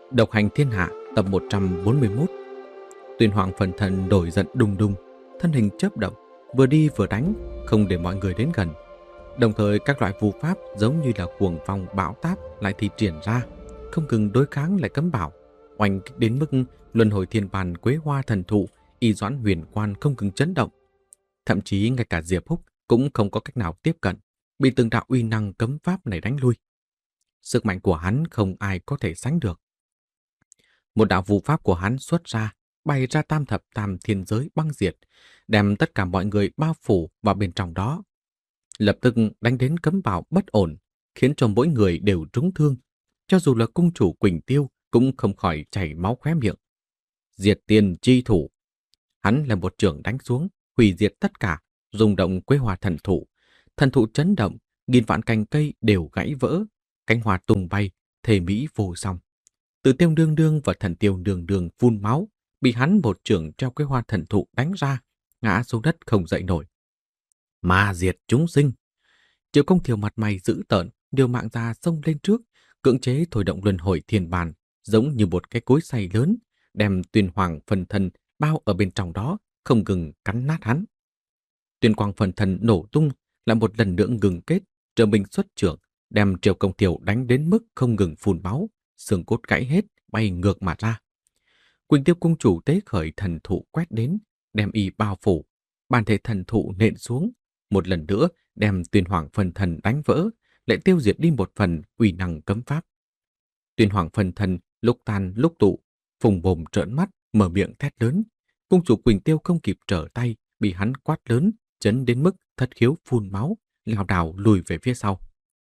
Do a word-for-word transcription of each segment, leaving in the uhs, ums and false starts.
Độc hành thiên hạ tập một trăm bốn mươi mốt. Tuyên Hoàng phần thần nổi giận đùng đùng, thân hình chớp động, vừa đi vừa đánh, không để mọi người đến gần. Đồng thời các loại phù pháp giống như là cuồng phong bão táp lại thi triển ra, không ngừng đối kháng lại cấm bảo, oanh kích đến mức luân hồi thiên bàn quế hoa thần thụ, y doãn huyền quan không ngừng chấn động. Thậm chí ngay cả Diệp Húc cũng không có cách nào tiếp cận, bị từng đạo uy năng cấm pháp này đánh lui. Sức mạnh của hắn không ai có thể sánh được. Một đạo phù pháp của hắn xuất ra, bày ra tam thập tam thiên giới băng diệt, đem tất cả mọi người bao phủ vào bên trong đó. Lập tức đánh đến cấm bảo bất ổn, khiến cho mỗi người đều trúng thương. Cho dù là cung chủ Quỳnh Tiêu cũng không khỏi chảy máu khóe miệng. Diệt tiền chi thủ. Hắn là một trường đánh xuống, hủy diệt tất cả, rung động quế hoa thần thụ. Thần thụ chấn động, nghìn vạn cành cây đều gãy vỡ, cánh hoa tung bay, thề mỹ vô song. Từ Tiêu Đương Đương và Thần Tiêu Đương Đương phun máu, bị hắn một chưởng treo quế hoa thần thụ đánh ra, ngã xuống đất không dậy nổi. Ma diệt chúng sinh. Triệu Công Thiều mặt mày dữ tợn, điều mạng ra xông lên trước, cưỡng chế thôi động luân hồi thiên bàn, giống như một cái cối xay lớn, đem Tuyên Hoàng phần thân bao ở bên trong đó, không ngừng cắn nát hắn. Tuyên Quang phần thân nổ tung, lại một lần nữa ngừng kết, trở mình xuất trưởng, đem Triệu Công Thiều đánh đến mức không ngừng phun máu, xương cốt gãy hết, bay ngược mà ra. Quỳnh Tiêu cung chủ tế khởi thần thụ quét đến, đem y bao phủ, bản thể thần thụ nện xuống, một lần nữa đem Tuyên Hoàng phần thần đánh vỡ, lại tiêu diệt đi một phần uy năng cấm pháp. Tuyên Hoàng phần thần lúc tan lúc tụ, phùng bồm trợn mắt, mở miệng thét lớn. Cung chủ Quỳnh Tiêu không kịp trở tay, bị hắn quát lớn, chấn đến mức thất khiếu phun máu, lảo đảo lùi về phía sau.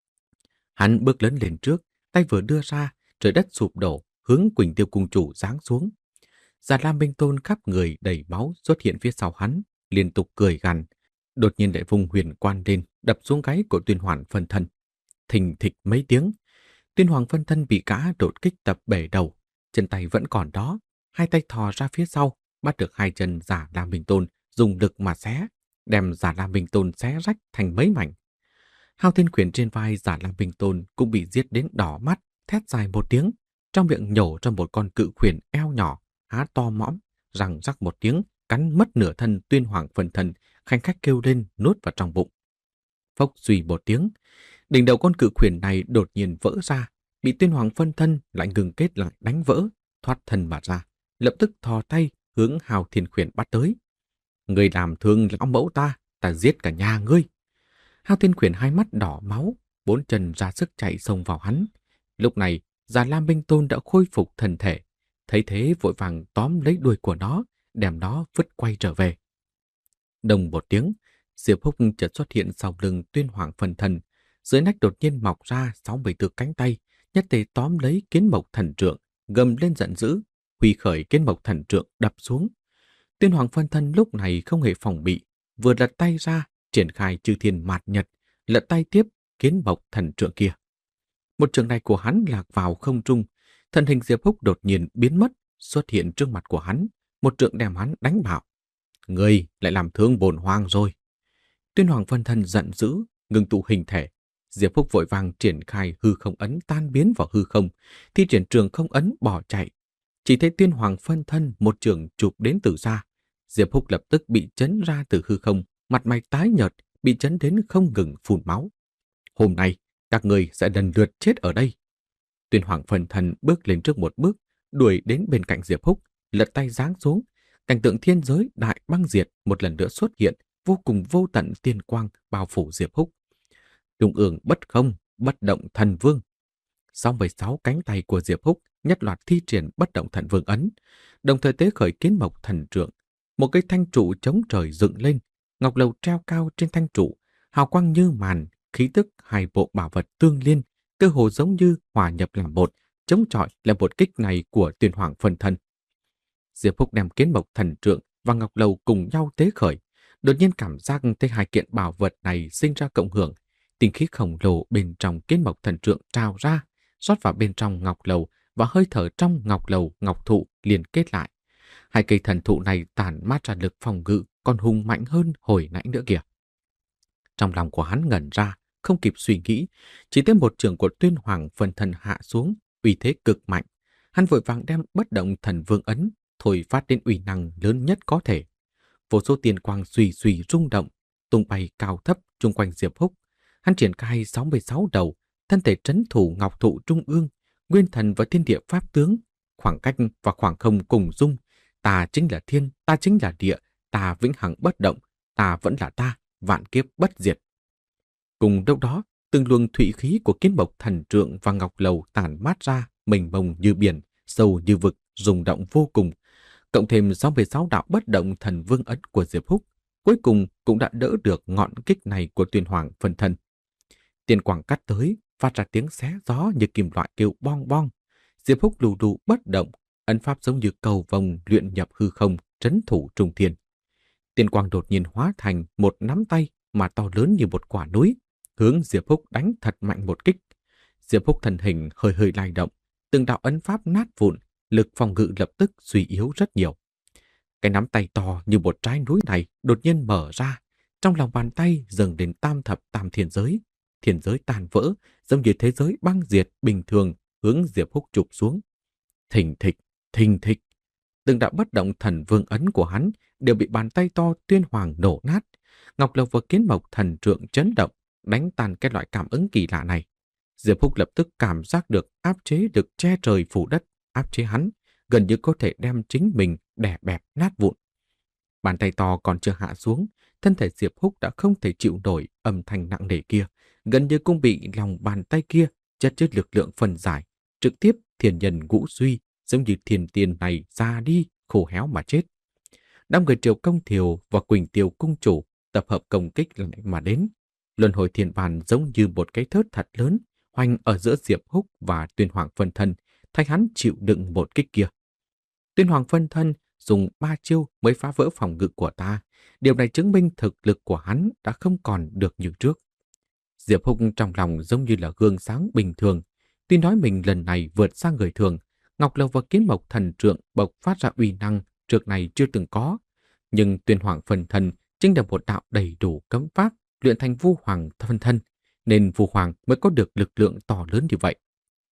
Hắn bước lớn lên trước, tay vừa đưa ra, trời đất sụp đổ, hướng Quỳnh Tiêu cung chủ giáng xuống. Già Lam Minh Tôn khắp người đầy máu xuất hiện phía sau hắn, liên tục cười gằn, đột nhiên lại vùng huyền quan lên, đập xuống gáy của Tuyên Hoàng phân thân. Thình thịch mấy tiếng, Tuyên Hoàng phân thân bị gã đột kích tập bể đầu, chân tay vẫn còn đó, hai tay thò ra phía sau, bắt được hai chân Già Lam Minh Tôn, dùng lực mà xé, đem Già Lam Minh Tôn xé rách thành mấy mảnh. Hao Thiên Khuyển trên vai Già Lam Minh Tôn cũng bị giết đến đỏ mắt, thét dài một tiếng, trong miệng nhổ ra một con cự khuyển eo nhỏ, há to mõm, răng rắc một tiếng, cắn mất nửa thân Tuyên Hoàng phần thân, khanh khách kêu lên nuốt vào trong bụng. Phốc suy một tiếng, đỉnh đầu con cự khuyển này đột nhiên vỡ ra, bị Tuyên Hoàng phân thân lại ngừng kết lại đánh vỡ, thoát thân mà ra, lập tức thò tay hướng Hao Thiên Khuyển bắt tới. Người làm thương lão mẫu ta, ta giết cả nhà ngươi. Hao Thiên Khuyển hai mắt đỏ máu, bốn chân ra sức chạy xông vào hắn. Lúc này, Già Lam Minh Tôn đã khôi phục thân thể, thấy thế vội vàng tóm lấy đuôi của nó, đem nó vứt quay trở về. Đồng một tiếng, Diệp Húc chợt xuất hiện sau lưng Tuyên Hoàng phần thân, dưới nách đột nhiên mọc ra sáu bảy từ cánh tay, nhất tề tóm lấy Kiến Mộc thần trượng, gầm lên giận dữ, huy khởi Kiến Mộc thần trượng đập xuống. Tuyên Hoàng phân thân lúc này không hề phòng bị, vừa lật tay ra, triển khai chư thiên mạt nhật, lật tay tiếp Kiến Mộc thần trượng kia. Một trường này của hắn lạc vào không trung, thân hình Diệp Húc đột nhiên biến mất, xuất hiện trước mặt của hắn, một trượng đem hắn đánh bạo. Người lại làm thương bổn hoàng rồi. Tuyên Hoàng phân thân giận dữ, ngừng tụ hình thể. Diệp Húc vội vàng triển khai hư không ấn tan biến vào hư không, thi triển trường không ấn bỏ chạy. Chỉ thấy Tuyên Hoàng phân thân một trường chụp đến từ xa. Diệp Húc lập tức bị chấn ra từ hư không, mặt mày tái nhợt, bị chấn đến không ngừng phun máu. Hôm nay, các người sẽ lần lượt chết ở đây. Tuyên Hoàng phân thân bước lên trước một bước, đuổi đến bên cạnh Diệp Húc, lật tay giáng xuống. Cảnh tượng thiên giới đại băng diệt một lần nữa xuất hiện, vô cùng vô tận tiên quang bao phủ Diệp Húc. Trung ương bất không, bất động thần vương. sáu mươi sáu cánh tay của Diệp Húc nhất loạt thi triển bất động thần vương ấn, đồng thời tế khởi Kiến Mộc thần trượng. Một cây thanh trụ chống trời dựng lên, ngọc lầu treo cao trên thanh trụ, hào quang như màn, khí tức hai bộ bảo vật tương liên, cơ hồ giống như hòa nhập làm một, chống chọi là một kích này của Tuyên Hoàng phân thân. Diệp Húc đem Kiến Mộc thần trượng và ngọc lầu cùng nhau tế khởi, đột nhiên cảm giác thấy hai kiện bảo vật này sinh ra cộng hưởng, tinh khí khổng lồ bên trong Kiến Mộc thần trượng trào ra, rót vào bên trong ngọc lầu và hơi thở trong ngọc lầu ngọc thụ liên kết lại. Hai cây thần thụ này tản mát ra lực phòng ngự còn hùng mạnh hơn hồi nãy nữa kìa. Trong lòng của hắn ngẩn ra, không kịp suy nghĩ, chỉ thấy một trường của Tuyên Hoàng phân thân hạ xuống, uy thế cực mạnh. Hắn vội vàng đem bất động thần vương ấn thổi phát đến uy năng lớn nhất có thể. Vô số tiền quang suy suy rung động, tung bay cao thấp chung quanh Diệp Húc. Hắn triển khai sáu mươi sáu đầu, thân thể trấn thủ ngọc thụ trung ương, nguyên thần và thiên địa pháp tướng, khoảng cách và khoảng không cùng dung. Ta chính là thiên, ta chính là địa, ta vĩnh hằng bất động, ta vẫn là ta, vạn kiếp bất diệt. Cùng lúc đó, từng luồng thủy khí của kiến bộc thần trượng và ngọc lầu tản mát ra, mênh mông như biển, sâu như vực, rung động vô cùng. Cộng thêm sáu mươi sáu đạo bất động thần vương ấn của Diệp Húc, cuối cùng cũng đã đỡ được ngọn kích này của Tuyên Hoàng phân thân. Tiền quang cắt tới, phát ra tiếng xé gió như kim loại kêu bong bong. Diệp Húc lù đù bất động, ấn pháp giống như cầu vồng luyện nhập hư không, trấn thủ trung thiên. Tiền quang đột nhiên hóa thành một nắm tay mà to lớn như một quả núi, hướng Diệp Húc đánh thật mạnh một kích. Diệp Húc thân hình hơi hơi lay động, từng đạo ấn pháp nát vụn, lực phòng ngự lập tức suy yếu rất nhiều. Cái nắm tay to như một trái núi này đột nhiên mở ra, trong lòng bàn tay dâng đến tam thập tam thiên giới. Thiên giới tan vỡ, giống như thế giới băng diệt bình thường, hướng Diệp Húc chụp xuống. Thình thịch, thình thịch. Từng đạo bất động thần vương ấn của hắn đều bị bàn tay to Tuyên Hoàng nổ nát. Ngọc Lộc và Kiến Mộc thần trượng chấn động, đánh tan cái loại cảm ứng kỳ lạ này. Diệp Húc lập tức cảm giác được áp chế được che trời phủ đất, áp chế hắn, gần như có thể đem chính mình đè bẹp nát vụn. Bàn tay to còn chưa hạ xuống, thân thể Diệp Húc đã không thể chịu nổi âm thanh nặng nề kia, gần như cũng bị lòng bàn tay kia chất chứa lực lượng phân giải, trực tiếp thiên nhân ngũ suy, giống như thiên tiên này ra đi, khô héo mà chết. Đám người Triều Công Thiều và Quỳnh Tiêu cung chủ tập hợp công kích lại mà đến. Luân hồi thiên bàn giống như một cái thớt thật lớn, hoành ở giữa Diệp Húc và Tuyên Hoàng phân thân, thay hắn chịu đựng một kích kia. Tuyên Hoàng phân thân dùng ba chiêu mới phá vỡ phòng ngự của ta. Điều này chứng minh thực lực của hắn đã không còn được như trước. Diệp Húc trong lòng giống như là gương sáng bình thường. Tuy nói mình lần này vượt xa người thường, Ngọc Lầu và Kiến Mộc thần trượng bộc phát ra uy năng trước này chưa từng có. Nhưng Tuyên Hoàng phân thân chính là một đạo đầy đủ cấm pháp luyện thành Vu Hoàng phân thân, nên Vu Hoàng mới có được lực lượng to lớn như vậy.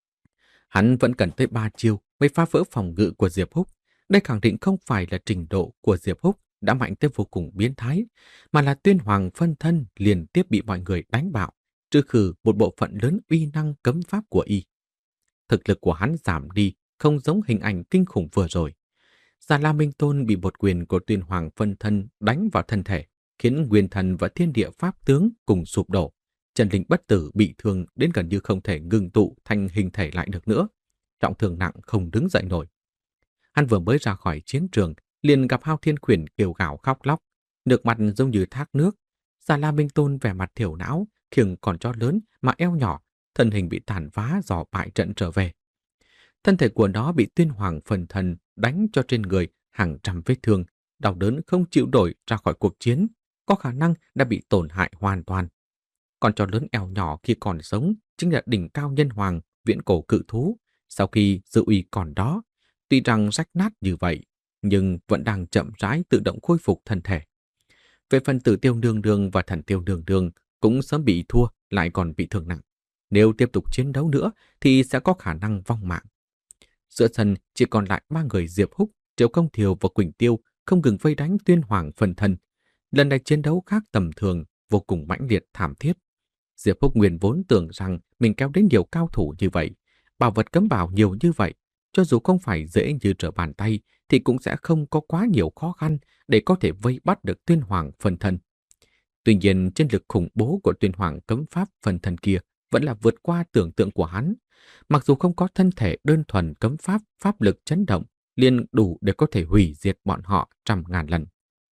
Hắn vẫn cần tới ba chiêu mới phá vỡ phòng ngự của Diệp Húc. Đây khẳng định không phải là trình độ của Diệp Húc đã mạnh tới vô cùng biến thái, mà là Tuyên Hoàng phân thân liên tiếp bị mọi người đánh bạo, trừ khử một bộ phận lớn uy năng cấm pháp của y. Thực lực của hắn giảm đi, không giống hình ảnh kinh khủng vừa rồi. Già La Minh Tôn bị một quyền của Tuyên Hoàng phân thân đánh vào thân thể, khiến nguyên thần và thiên địa pháp tướng cùng sụp đổ. Trần Linh bất tử bị thương đến gần như không thể ngừng tụ thành hình thể lại được nữa. Trọng thương nặng không đứng dậy nổi. Hắn vừa mới ra khỏi chiến trường, liền gặp Hao Thiên Khuyển kêu gào khóc lóc, nước mặt giống như thác nước. Già La Minh Tôn vẻ mặt thiểu não, khiêng còn chó lớn mà eo nhỏ, thân hình bị tàn phá do bại trận trở về. Thân thể của nó bị Tuyên Hoàng phần thân đánh cho trên người hàng trăm vết thương, đau đớn không chịu nổi ra khỏi cuộc chiến, có khả năng đã bị tổn hại hoàn toàn. Con chó lớn eo nhỏ khi còn sống chính là đỉnh cao nhân hoàng, viễn cổ cự thú. Sau khi dư uy còn đó, tuy rằng rách nát như vậy, nhưng vẫn đang chậm rãi tự động khôi phục thân thể. Về phần Tử Tiêu Nương Nương và Thần Tiêu Nương Nương cũng sớm bị thua, lại còn bị thương nặng. Nếu tiếp tục chiến đấu nữa thì sẽ có khả năng vong mạng. Giữa sân chỉ còn lại ba người Diệp Húc, Triệu Công Thiều và Quỳnh Tiêu không ngừng vây đánh Tuyên Hoàng phân thân. Lần này chiến đấu khác tầm thường, vô cùng mãnh liệt thảm thiết. Diệp Húc nguyên vốn tưởng rằng mình kéo đến nhiều cao thủ như vậy, bảo vật cấm bảo nhiều như vậy, cho dù không phải dễ như trở bàn tay thì cũng sẽ không có quá nhiều khó khăn để có thể vây bắt được Tuyên Hoàng phân thân. Tuy nhiên, chiến lực khủng bố của Tuyên Hoàng cấm pháp phân thân kia vẫn là vượt qua tưởng tượng của hắn. Mặc dù không có thân thể đơn thuần cấm pháp, pháp lực chấn động, liền đủ để có thể hủy diệt bọn họ trăm ngàn lần.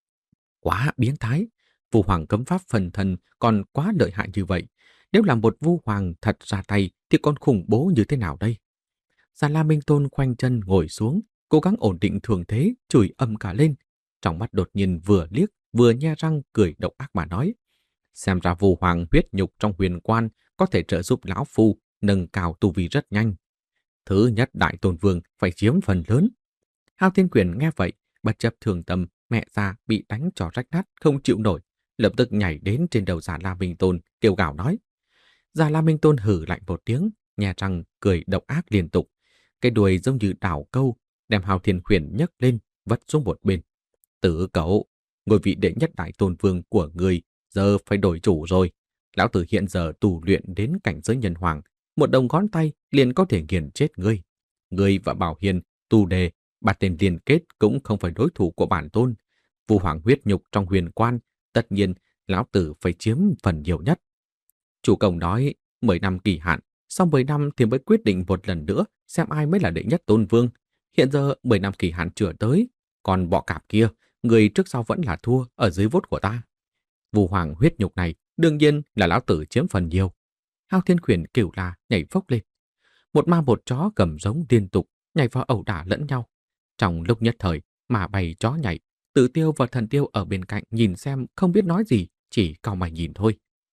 Quá biến thái! Vu Hoàng cấm pháp phân thân còn quá lợi hại như vậy. Nếu là một Vu Hoàng thật ra tay thì còn khủng bố như thế nào đây? Già La Minh Tôn khoanh chân ngồi xuống, cố gắng ổn định thường thế, chửi âm cả lên. Trong mắt đột nhiên vừa liếc, vừa nhe răng cười độc ác mà nói. Xem ra Vu Hoàng huyết nhục trong huyền quan có thể trợ giúp lão phu nâng cao tu vi rất nhanh. Thứ nhất Đại Tôn Vương phải chiếm phần lớn. Hao Thiên Quyền nghe vậy, bất chấp thường tâm, mẹ già bị đánh cho rách nát không chịu nổi, lập tức nhảy đến trên đầu Già La Minh Tôn, kêu gào nói. Già La Minh Tôn hử lạnh một tiếng, nhe răng cười độc ác liên tục. cái đuôi giống như đảo câu, đem Hào Thiên Huyền nhấc lên, vất xuống một bên. Tử cậu, ngôi vị đệ nhất đại tôn vương của người giờ phải đổi chủ rồi. Lão tử hiện giờ tu luyện đến cảnh giới nhân hoàng, một đầu ngón tay liền có thể nghiền chết ngươi. Ngươi và Bảo Hiền, Tu Đề, ba tên liên kết cũng không phải đối thủ của bản tôn. Vu hoàng huyết nhục trong huyền quan, tất nhiên lão tử phải chiếm phần nhiều nhất. Chủ công nói mười năm kỳ hạn, sau mười năm thì mới quyết định một lần nữa xem ai mới là đệ nhất tôn vương. Hiện giờ mười năm kỳ hạn chưa tới, còn bọ cạp kia, người trước sau vẫn là thua ở dưới vốt của ta. Vu hoàng huyết nhục này đương nhiên là lão tử chiếm phần nhiều. Hao Thiên Khuyển kêu la nhảy phốc lên. Một ma một chó gầm giống liên tục nhảy vào ẩu đả lẫn nhau. Trong lúc nhất thời mà bầy chó nhảy, Tử Tiêu và Thần Tiêu ở bên cạnh nhìn xem không biết nói gì, chỉ cau mày nhìn thôi.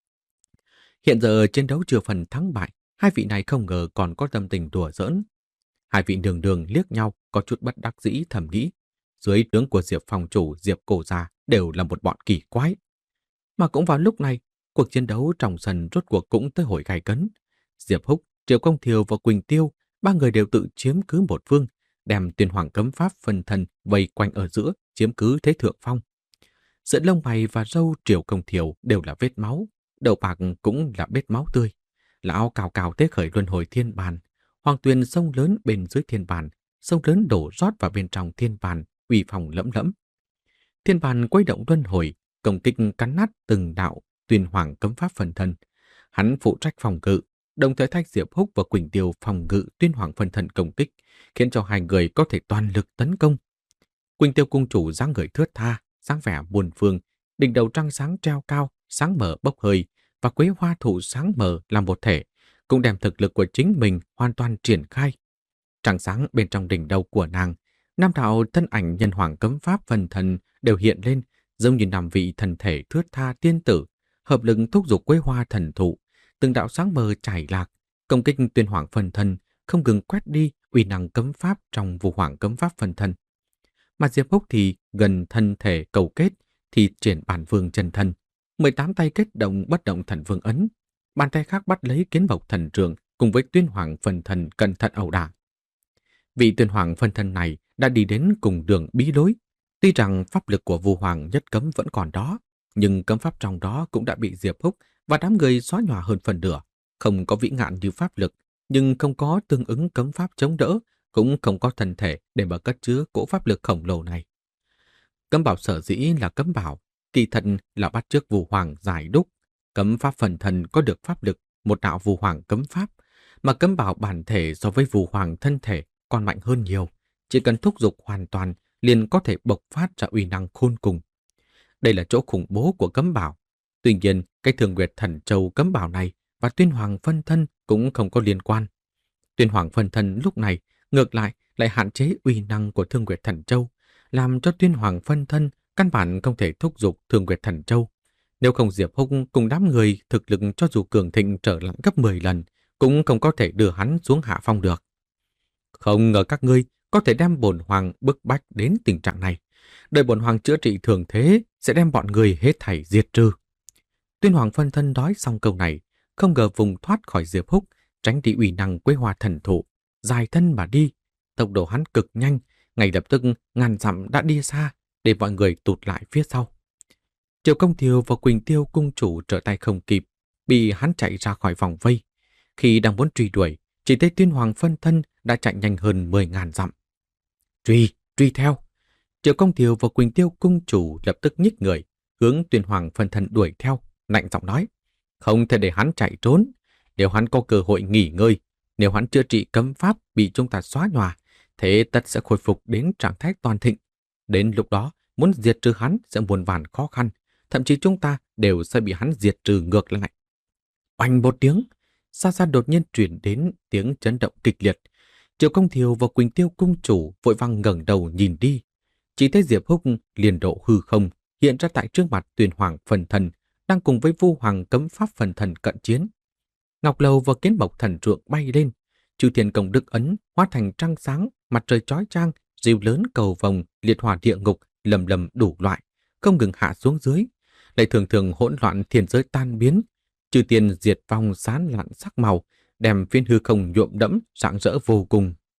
Hiện giờ chiến đấu chưa phần thắng bại, hai vị này không ngờ còn có tâm tình đùa giỡn. Hai vị đường đường liếc nhau có chút bất đắc dĩ thầm nghĩ. Dưới tướng của Diệp phòng chủ Diệp Cổ Gia đều là một bọn kỳ quái. Mà cũng vào lúc này, cuộc chiến đấu trong sân rốt cuộc cũng tới hồi gay cấn. Diệp Húc, Triệu Công Thiều và Quỳnh Tiêu, ba người đều tự chiếm cứ một phương, đem Tuyên Hoàng cấm pháp phân thân vây quanh ở giữa, chiếm cứ thế thượng phong. Giữa lông mày và râu Triệu Công Thiều đều là vết máu, đầu bạc cũng là vết máu tươi. Lão cào cào thế khởi luân hồi thiên bàn, hoàng tuyền sông lớn bên dưới thiên bàn, sông lớn đổ rót vào bên trong thiên bàn, uy phong lẫm lẫm. Thiên bàn quay động luân hồi, công kích cắn nát từng đạo Tuyên Hoàng cấm pháp phân thân. Hắn phụ trách phòng ngự, đồng thời thách Diệp Húc và Quỳnh Tiêu phòng ngự Tuyên Hoàng phân thân công kích, khiến cho hai người có thể toàn lực tấn công. Quỳnh Tiêu cung chủ dáng người thướt tha, dáng vẻ buồn phương, đỉnh đầu trăng sáng treo cao, sáng mờ bốc hơi, và quế hoa thụ sáng mờ làm một thể, cũng đem thực lực của chính mình hoàn toàn triển khai. Trăng sáng bên trong đỉnh đầu của nàng, năm đạo thân ảnh nhân hoàng cấm pháp phân thân đều hiện lên, giống như năm vị thần thể thướt tha tiên tử, hợp lực thúc giục quế hoa thần thụ, từng đạo sáng mờ chảy lạc, công kích Tuyên Hoàng phân thân, không ngừng quét đi uy năng cấm pháp trong Vu Hoàng cấm pháp phân thân. Mà Diệp Húc thì gần thân thể cầu kết, thì triển bản vương chân thân, mười tám tay kết động bất động thần vương ấn, bàn tay khác bắt lấy kiến bộc thần trường cùng với Tuyên Hoàng phân thân cẩn thận ẩu đả. Vị Tuyên Hoàng phân thân này đã đi đến cùng đường bí lối. Tuy rằng pháp lực của Vu Hoàng nhất cấm vẫn còn đó, nhưng cấm pháp trong đó cũng đã bị Diệp Húc và đám người xóa nhòa hơn phần nửa. Không có vĩ ngạn như pháp lực, nhưng không có tương ứng cấm pháp chống đỡ, cũng không có thân thể để mà cất chứa cỗ pháp lực khổng lồ này. Cấm bảo sở dĩ là cấm bảo, kỳ thật là bắt chước Vu Hoàng giải đúc. Cấm pháp phần thân có được pháp lực, một đạo Vu Hoàng cấm pháp, mà cấm bảo bản thể so với Vu Hoàng thân thể còn mạnh hơn nhiều. Chỉ cần thúc giục hoàn toàn, liền có thể bộc phát ra uy năng khôn cùng. Đây là chỗ khủng bố của cấm bảo. Tuy nhiên, cái Thường Nguyệt Thần Châu cấm bảo này và Tuyên Hoàng phân thân cũng không có liên quan. Tuyên Hoàng phân thân lúc này ngược lại lại hạn chế uy năng của Thương Nguyệt Thần Châu, làm cho Tuyên Hoàng phân thân căn bản không thể thúc giục Thương Nguyệt Thần Châu. Nếu không Diệp Húc cùng đám người thực lực cho dù cường thịnh trở lại gấp mười lần, cũng không có thể đưa hắn xuống hạ phong được. Không ngờ các ngươi có thể đem bổn hoàng bức bách đến tình trạng này. Đợi bổn hoàng chữa trị thường thế sẽ đem bọn người hết thảy diệt trừ. Tuyên Hoàng phân thân nói xong câu này, không ngờ vùng thoát khỏi Diệp Húc, tránh đi uy năng quế hoa thần thụ, dài thân mà đi. Tốc độ hắn cực nhanh, ngay lập tức ngàn dặm đã đi xa, để mọi người tụt lại phía sau. Triệu Công Thiều và Quỳnh Tiêu cung chủ trở tay không kịp, bị hắn chạy ra khỏi vòng vây. Khi đang muốn truy đuổi, chỉ thấy Tuyên Hoàng phân thân đã chạy nhanh hơn mười ngàn dặm. Truy, truy theo. Triệu Công Thiều và Quỳnh Tiêu cung chủ lập tức nhích người, hướng Tuyên Hoàng phân thân đuổi theo, lạnh giọng nói: không thể để hắn chạy trốn. Nếu hắn có cơ hội nghỉ ngơi, nếu hắn chữa trị cấm pháp bị chúng ta xóa nhòa, thế tất sẽ khôi phục đến trạng thái toàn thịnh. Đến lúc đó, muốn diệt trừ hắn sẽ muôn vàn khó khăn, thậm chí chúng ta đều sẽ bị hắn diệt trừ ngược lại. Oanh một tiếng, xa xa đột nhiên truyền đến tiếng chấn động kịch liệt. Triệu Công Thiều và Quỳnh Tiêu cung chủ vội vàng ngẩng đầu nhìn đi, chỉ thấy Diệp Húc liền độ hư không hiện ra tại trước mặt Tuyên Hoàng phần thần, đang cùng với Vu Hoàng cấm pháp phần thần cận chiến. Ngọc Lầu và kiến bộc thần trượng bay lên, Chư Thiên Công Đức ấn hóa thành trăng sáng, mặt trời chói chang, rìu lớn cầu vồng, liệt hỏa địa ngục lầm lầm đủ loại, không ngừng hạ xuống dưới, lại thường thường hỗn loạn thiên giới tan biến, Chư Thiên diệt vong sán lạn sắc màu, đem phiến hư không nhuộm đẫm rạng rỡ vô cùng.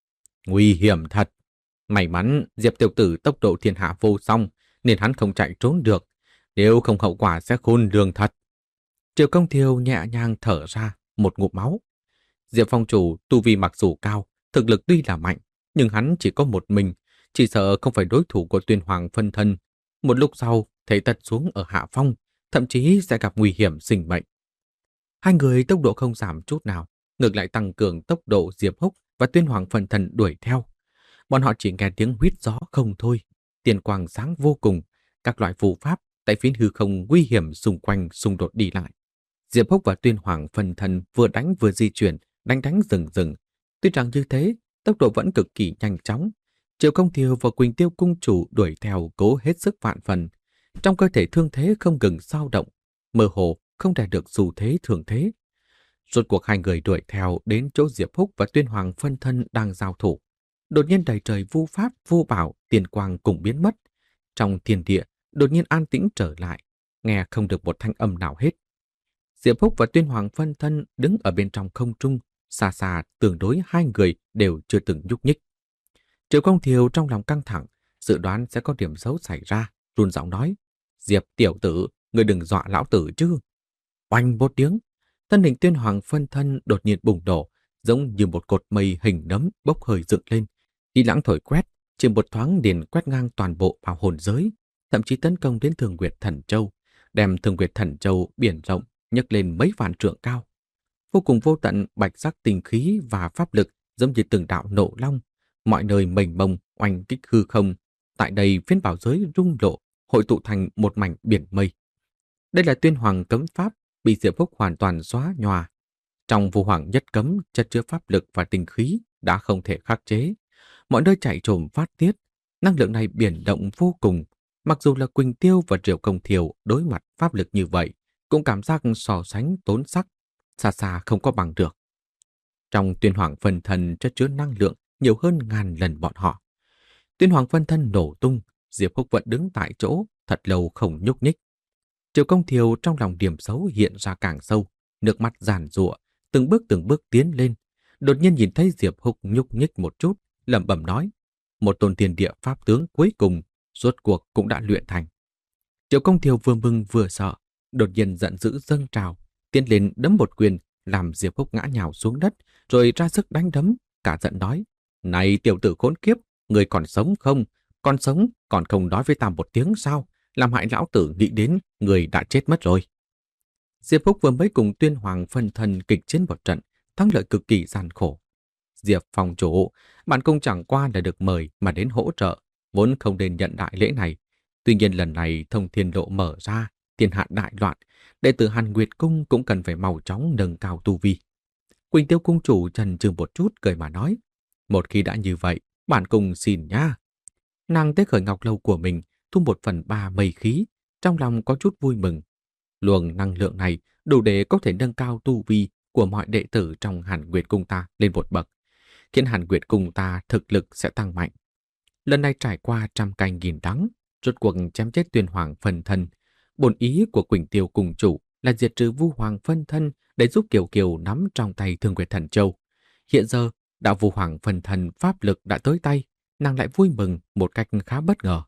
Nguy hiểm thật. May mắn Diệp tiểu tử tốc độ thiên hạ vô song nên hắn không chạy trốn được. Nếu không hậu quả sẽ khôn lường thật. Triệu Công Thiêu nhẹ nhàng thở ra một ngụm máu. Diệp phong chủ tu vi mặc dù cao, thực lực tuy là mạnh, nhưng hắn chỉ có một mình, chỉ sợ không phải đối thủ của Tuyên Hoàng phân thân. Một lúc sau, thấy tật xuống ở hạ phong, thậm chí sẽ gặp nguy hiểm sinh mệnh. Hai người tốc độ không giảm chút nào, ngược lại tăng cường tốc độ Diệp Húc và Tuyên Hoàng phân thân đuổi theo. Bọn họ chỉ nghe tiếng huýt gió không thôi, tiền quang sáng vô cùng, các loại phù pháp tại phiến hư không nguy hiểm xung quanh xung đột đi lại. Diệp Húc và Tuyên Hoàng phân thân vừa đánh vừa di chuyển, đánh đánh dừng dừng. Tuy rằng như thế, tốc độ vẫn cực kỳ nhanh chóng. Triệu Công Thiêu và Quỳnh Tiêu cung chủ đuổi theo cố hết sức vạn phần. Trong cơ thể thương thế không ngừng dao động, mơ hồ không đè được xu thế thường thế. Rốt cuộc hai người đuổi theo đến chỗ Diệp Húc và Tuyên Hoàng phân thân đang giao thủ. Đột nhiên đầy trời vu pháp, vu bảo, tiền quang cùng biến mất. Trong thiên địa, đột nhiên an tĩnh trở lại, nghe không được một thanh âm nào hết. Diệp Húc và Tuyên Hoàng phân thân đứng ở bên trong không trung, xa xa tương đối hai người đều chưa từng nhúc nhích. Triệu Công Thiều trong lòng căng thẳng, dự đoán sẽ có điểm xấu xảy ra, run giọng nói: Diệp tiểu tử, ngươi đừng dọa lão tử chứ. Oanh một tiếng, thân hình Tuyên Hoàng phân thân đột nhiên bùng nổ, giống như một cột mây hình nấm bốc hơi dựng lên. Khí lãng thổi quét, chỉ một thoáng liền quét ngang toàn bộ vào hồn giới, thậm chí tấn công đến Thương Nguyệt Thần Châu, đem Thương Nguyệt Thần Châu biển rộng nhấc lên mấy vạn trượng cao. Vô cùng vô tận bạch sắc tinh khí và pháp lực giống như từng đạo nộ long, mọi nơi mênh mông oanh kích hư không. Tại đây phiến bảo giới rung lộ, hội tụ thành một mảnh biển mây. Đây là Tuyên Hoàng cấm pháp bị Diệp Húc hoàn toàn xóa nhòa. Trong vô hoàng nhất cấm chất chứa pháp lực và tinh khí đã không thể khắc chế. Mọi nơi chạy trồm phát tiết, năng lượng này biển động vô cùng. Mặc dù là Quỳnh Tiêu và Triệu Công Thiều đối mặt pháp lực như vậy, cũng cảm giác so sánh tốn sắc, xa xa không có bằng được. Trong Tuyên Hoàng phân thân chất chứa năng lượng nhiều hơn ngàn lần bọn họ. Tuyên Hoàng phân thân nổ tung, Diệp Húc vẫn đứng tại chỗ, thật lâu không nhúc nhích. Triệu Công Thiều trong lòng điểm xấu hiện ra càng sâu, nước mắt giàn giụa, từng bước từng bước tiến lên. Đột nhiên nhìn thấy Diệp Húc nhúc nhích một chút, lẩm bẩm nói: một tôn tiền địa pháp tướng cuối cùng, rốt cuộc cũng đã luyện thành. Triệu Công Thiều vừa mừng vừa sợ, đột nhiên giận dữ dâng trào, tiến lên đấm một quyền, làm Diệp Húc ngã nhào xuống đất, rồi ra sức đánh đấm, cả giận nói: này tiểu tử khốn kiếp, người còn sống không? Còn sống, còn không nói với ta một tiếng sao? Làm hại lão tử nghĩ đến người đã chết mất rồi. Diệp Húc vừa mới cùng Tuyên Hoàng phân thân kịch chiến một trận, thắng lợi cực kỳ gian khổ. Diệp phòng chủ, bạn cũng chẳng qua là được mời mà đến hỗ trợ, vốn không nên nhận đại lễ này. Tuy nhiên lần này thông thiên lộ mở ra, thiên hạ đại loạn, đệ tử Hàn Nguyệt Cung cũng cần phải mau chóng nâng cao tu vi. Quỳnh Tiêu cung chủ chần chừ một chút cười mà nói: một khi đã như vậy, bạn cùng xin nha. Nàng tế khởi ngọc lâu của mình, thu một phần ba mây khí, trong lòng có chút vui mừng. Luồng năng lượng này đủ để có thể nâng cao tu vi của mọi đệ tử trong Hàn Nguyệt Cung ta lên một bậc, khiến Hàn Nguyệt Cung ta thực lực sẽ tăng mạnh. Lần này trải qua trăm canh nghìn đắng, rốt cuộc chém chết Tuyên Hoàng phân thân. Bổn ý của Quỳnh Tiêu cung chủ là diệt trừ Vu Hoàng phân thân để giúp Kiều Kiều nắm trong tay Thương Nguyệt Thần Châu. Hiện giờ, đạo Vu Hoàng phân thân pháp lực đã tới tay, nàng lại vui mừng một cách khá bất ngờ.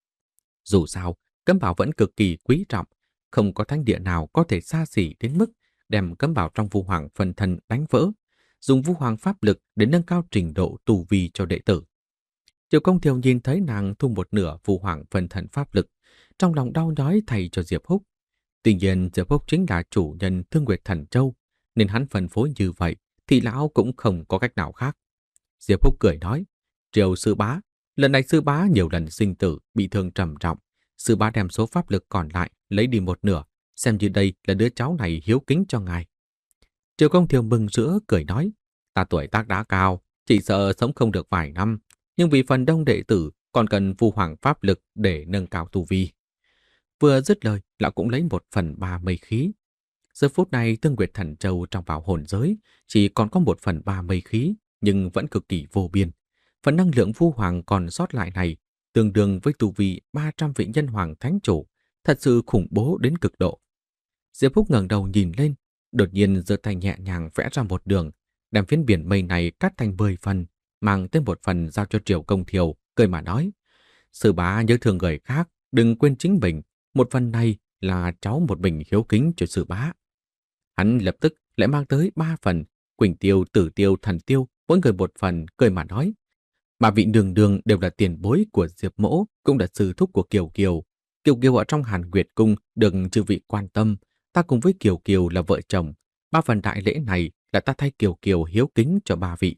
Dù sao, cấm bảo vẫn cực kỳ quý trọng, không có thánh địa nào có thể xa xỉ đến mức đem cấm bảo trong Vu Hoàng phân thân đánh vỡ, dùng Vu Hoàng pháp lực để nâng cao trình độ tu vi cho đệ tử. Triệu Công Thiều nhìn thấy nàng thu một nửa Vu Hoàng phân thân pháp lực, trong lòng đau nhói thay cho Diệp Húc. Tuy nhiên Diệp Húc chính là chủ nhân Thương Nguyệt Thần Châu, nên hắn phân phối như vậy thì lão cũng không có cách nào khác. Diệp Húc cười nói: Triệu sư bá, lần này sư bá nhiều lần sinh tử bị thương trầm trọng, sư bá đem số pháp lực còn lại lấy đi một nửa, xem như đây là đứa cháu này hiếu kính cho ngài. Triệu Công Thiều mừng rỡ cười nói: ta tuổi tác đã cao, chỉ sợ sống không được vài năm, nhưng vì phần đông đệ tử còn cần Vu Hoàng pháp lực để nâng cao tu vi. Vừa dứt lời, lão cũng lấy một phần ba mây khí. Giờ phút này Thương Nguyệt Thần Châu trong vào hồn giới chỉ còn có một phần ba mây khí, nhưng vẫn cực kỳ vô biên. Phần năng lượng Vu Hoàng còn sót lại này tương đương với tu vi ba trăm vị nhân hoàng thánh chủ, thật sự khủng bố đến cực độ. Diệp Húc ngẩng đầu nhìn lên, đột nhiên giơ tay nhẹ nhàng vẽ ra một đường, đem phiến biển mây này cắt thành mười phần, mang tới một phần giao cho Triều Công Thiều, cười mà nói. Sư bá nhớ thương người khác, đừng quên chính mình. Một phần này là cháu một mình hiếu kính cho sư bá. Hắn lập tức lại mang tới ba phần, Quỳnh tiêu, Tử tiêu, Thần tiêu, mỗi người một phần, cười mà nói. Mà vị đường đường đều là tiền bối của Diệp Mỗ, cũng là sư thúc của Kiều Kiều. Kiều Kiều ở trong Hàn Nguyệt Cung được chư vị quan tâm, ta cùng với Kiều Kiều là vợ chồng. Ba phần đại lễ này là ta thay Kiều Kiều hiếu kính cho ba vị.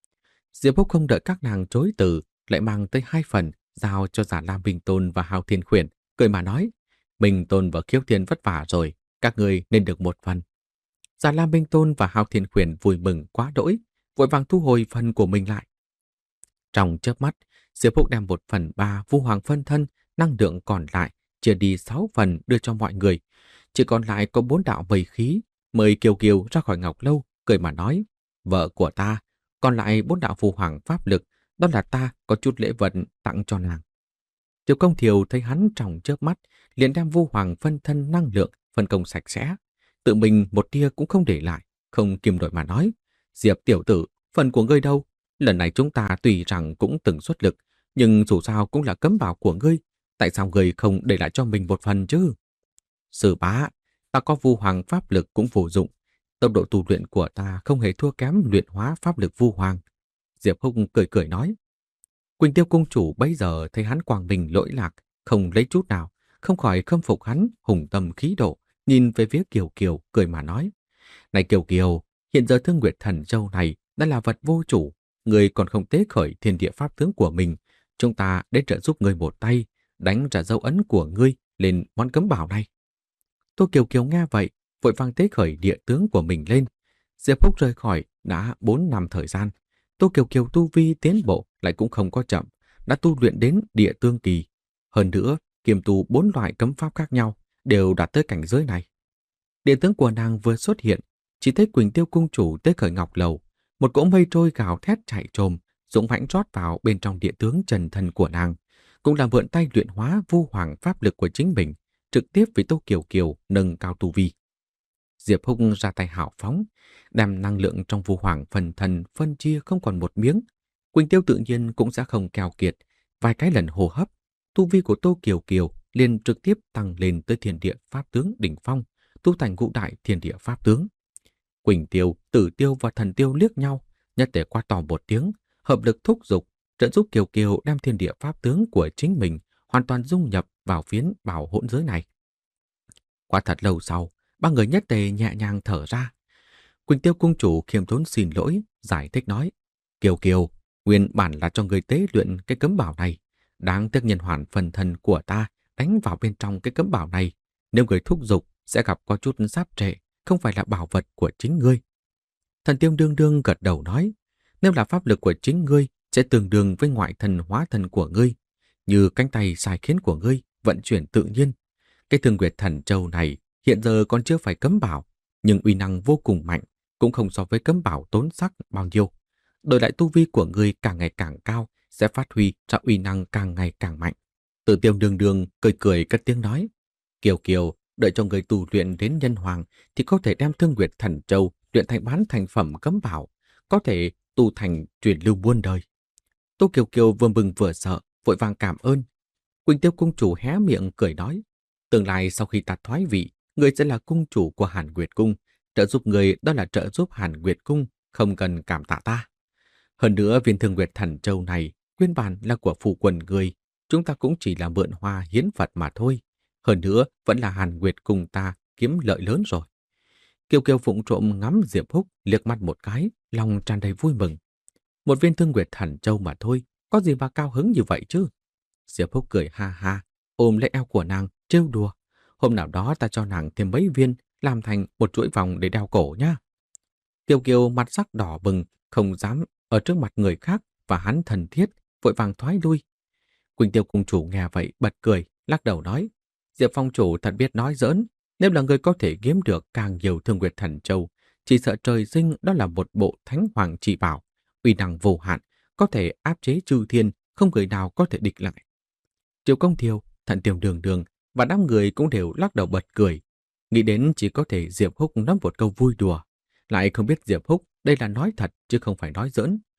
Diệp Húc không đợi các nàng chối từ, lại mang tới hai phần, giao cho Già Lam Minh Tôn và Hào Thiên Khuyển, cười mà nói. Minh Tôn và Khiếu Thiên vất vả rồi, các người nên được một phần. Già Lam Minh Tôn và Hào Thiên Khuyển vui mừng quá đỗi, vội vàng thu hồi phần của mình lại. Trong chớp mắt, Diệp Húc đem một phần ba vu hoàng phân thân, năng lượng còn lại, chia đi sáu phần đưa cho mọi người. Chỉ còn lại có bốn đạo vây khí, mời Kiều Kiều ra khỏi Ngọc Lâu, cười mà nói. Vợ của ta, còn lại bốn đạo phù hoàng pháp lực, đó là ta có chút lễ vật tặng cho nàng. Triều Công Thiều thấy hắn trong chớp mắt, liền đem vu hoàng phân thân năng lượng phân công sạch sẽ. Tự mình một tia cũng không để lại, không kiềm nổi mà nói. Diệp tiểu tử, phần của ngươi đâu? Lần này chúng ta tùy rằng cũng từng xuất lực, nhưng dù sao cũng là cấm bảo của ngươi. Tại sao ngươi không để lại cho mình một phần chứ? Sư bá, ta có vu hoàng pháp lực cũng vô dụng. Tốc độ tu luyện của ta không hề thua kém luyện hóa pháp lực vu hoàng. Diệp Húc cười cười nói. Quỳnh Tiêu Cung chủ bấy giờ thấy hắn quang minh lỗi lạc, không lấy chút nào, không khỏi khâm phục hắn hùng tâm khí độ, nhìn về phía Kiều Kiều cười mà nói. Này Kiều Kiều, hiện giờ Thương Nguyệt Thần Châu này đã là vật vô chủ, người còn không tế khởi thiên địa pháp tướng của mình. Chúng ta đến trợ giúp người một tay, đánh trả dấu ấn của ngươi lên món cấm bảo này. Tô Kiều Kiều nghe vậy, vội vàng tế khởi địa tướng của mình lên. Diệp Húc rời khỏi đã bốn năm thời gian. Tô Kiều Kiều tu vi tiến bộ lại cũng không có chậm, đã tu luyện đến địa tương kỳ. Hơn nữa, kiêm tu bốn loại cấm pháp khác nhau, đều đạt tới cảnh giới này. Địa tướng của nàng vừa xuất hiện, chỉ thấy Quỳnh Tiêu Cung chủ tế khởi Ngọc Lầu, một cỗ mây trôi gào thét chạy trồm, dũng mãnh rót vào bên trong địa tướng trần thân của nàng, cũng là mượn tay luyện hóa vu hoàng pháp lực của chính mình, trực tiếp với Tô Kiều Kiều nâng cao tu vi. Diệp Húc ra tay hào phóng, đem năng lượng trong vu hoàng phần thần phân chia không còn một miếng. Quỳnh Tiêu tự nhiên cũng sẽ không keo kiệt, vài cái lần hô hấp, tu vi của Tô Kiều Kiều liền trực tiếp tăng lên tới thiên địa pháp tướng đỉnh phong, tu thành ngũ đại thiên địa pháp tướng. Quỳnh Tiêu, Tử Tiêu và Thần Tiêu liếc nhau, nhất tề qua to một tiếng, hợp lực thúc giục, trợ giúp Kiều Kiều đem thiên địa pháp tướng của chính mình hoàn toàn dung nhập vào phiến bảo hỗn giới này. Qua thật lâu sau, ba người nhất tề nhẹ nhàng thở ra. Quỳnh Tiêu Cung chủ khiêm tốn xin lỗi, giải thích nói. Kiều Kiều, nguyên bản là cho người tế luyện cái cấm bảo này. Đáng tiếc nhân hoàn phần thân của ta đánh vào bên trong cái cấm bảo này. Nếu người thúc giục sẽ gặp có chút sáp trệ, không phải là bảo vật của chính ngươi. Thần Tiêu đương đương gật đầu nói. Nếu là pháp lực của chính ngươi sẽ tương đương với ngoại thần hóa thần của ngươi. Như cánh tay sai khiến của ngươi vận chuyển tự nhiên. Cái Thương Nguyệt Thần Châu này hiện giờ còn chưa phải cấm bảo, nhưng uy năng vô cùng mạnh, cũng không so với cấm bảo tốn sắc bao nhiêu. Đổi lại tu vi của ngươi càng ngày càng cao, sẽ phát huy ra uy năng càng ngày càng mạnh. Tử Tiêu đường đường cười cười cất tiếng nói. Kiều Kiều, đợi cho người tu luyện đến nhân hoàng thì có thể đem Thương Nguyệt Thần Châu luyện thành bán thành phẩm cấm bảo, có thể tu thành truyền lưu muôn đời. Tô Kiều Kiều vừa mừng vừa sợ, vội vàng cảm ơn. Quỳnh Tiêu Cung chủ hé miệng cười nói. Tương lai sau khi ta thoái vị, người sẽ là cung chủ của Hàn Nguyệt Cung. Trợ giúp người đó là trợ giúp Hàn Nguyệt Cung, không cần cảm tạ ta. Hơn nữa viên Thương Nguyệt Thần Châu này nguyên bản là của phụ quần người, chúng ta cũng chỉ là mượn hoa hiến Phật mà thôi. Hơn nữa vẫn là Hàn Nguyệt Cung ta kiếm lợi lớn rồi. Kiều Kiều phụng trộm ngắm Diệp Húc liếc mắt một cái, lòng tràn đầy vui mừng. Một viên Thương Nguyệt Thần Châu mà thôi, có gì mà cao hứng như vậy chứ? Diệp Húc cười ha ha, ôm lấy eo của nàng, trêu đùa. Hôm nào đó ta cho nàng thêm mấy viên, làm thành một chuỗi vòng để đeo cổ nhá. Kiều Kiều mặt sắc đỏ bừng, không dám ở trước mặt người khác và hắn thần thiết, vội vàng thoái lui. Quỳnh Tiêu Cung chủ nghe vậy bật cười, lắc đầu nói. Diệp Phong chủ thật biết nói giỡn, nếu là người có thể kiếm được càng nhiều Thương Nguyệt Thần Châu, chỉ sợ trời sinh đó là một bộ thánh hoàng chỉ bảo, uy năng vô hạn, có thể áp chế chư thiên, không người nào có thể địch lại. Triều Công Thiều, Thần Tiêu đường đường và đám người cũng đều lắc đầu bật cười, nghĩ đến chỉ có thể Diệp Húc nói một câu vui đùa, lại không biết Diệp Húc đây là nói thật chứ không phải nói giỡn.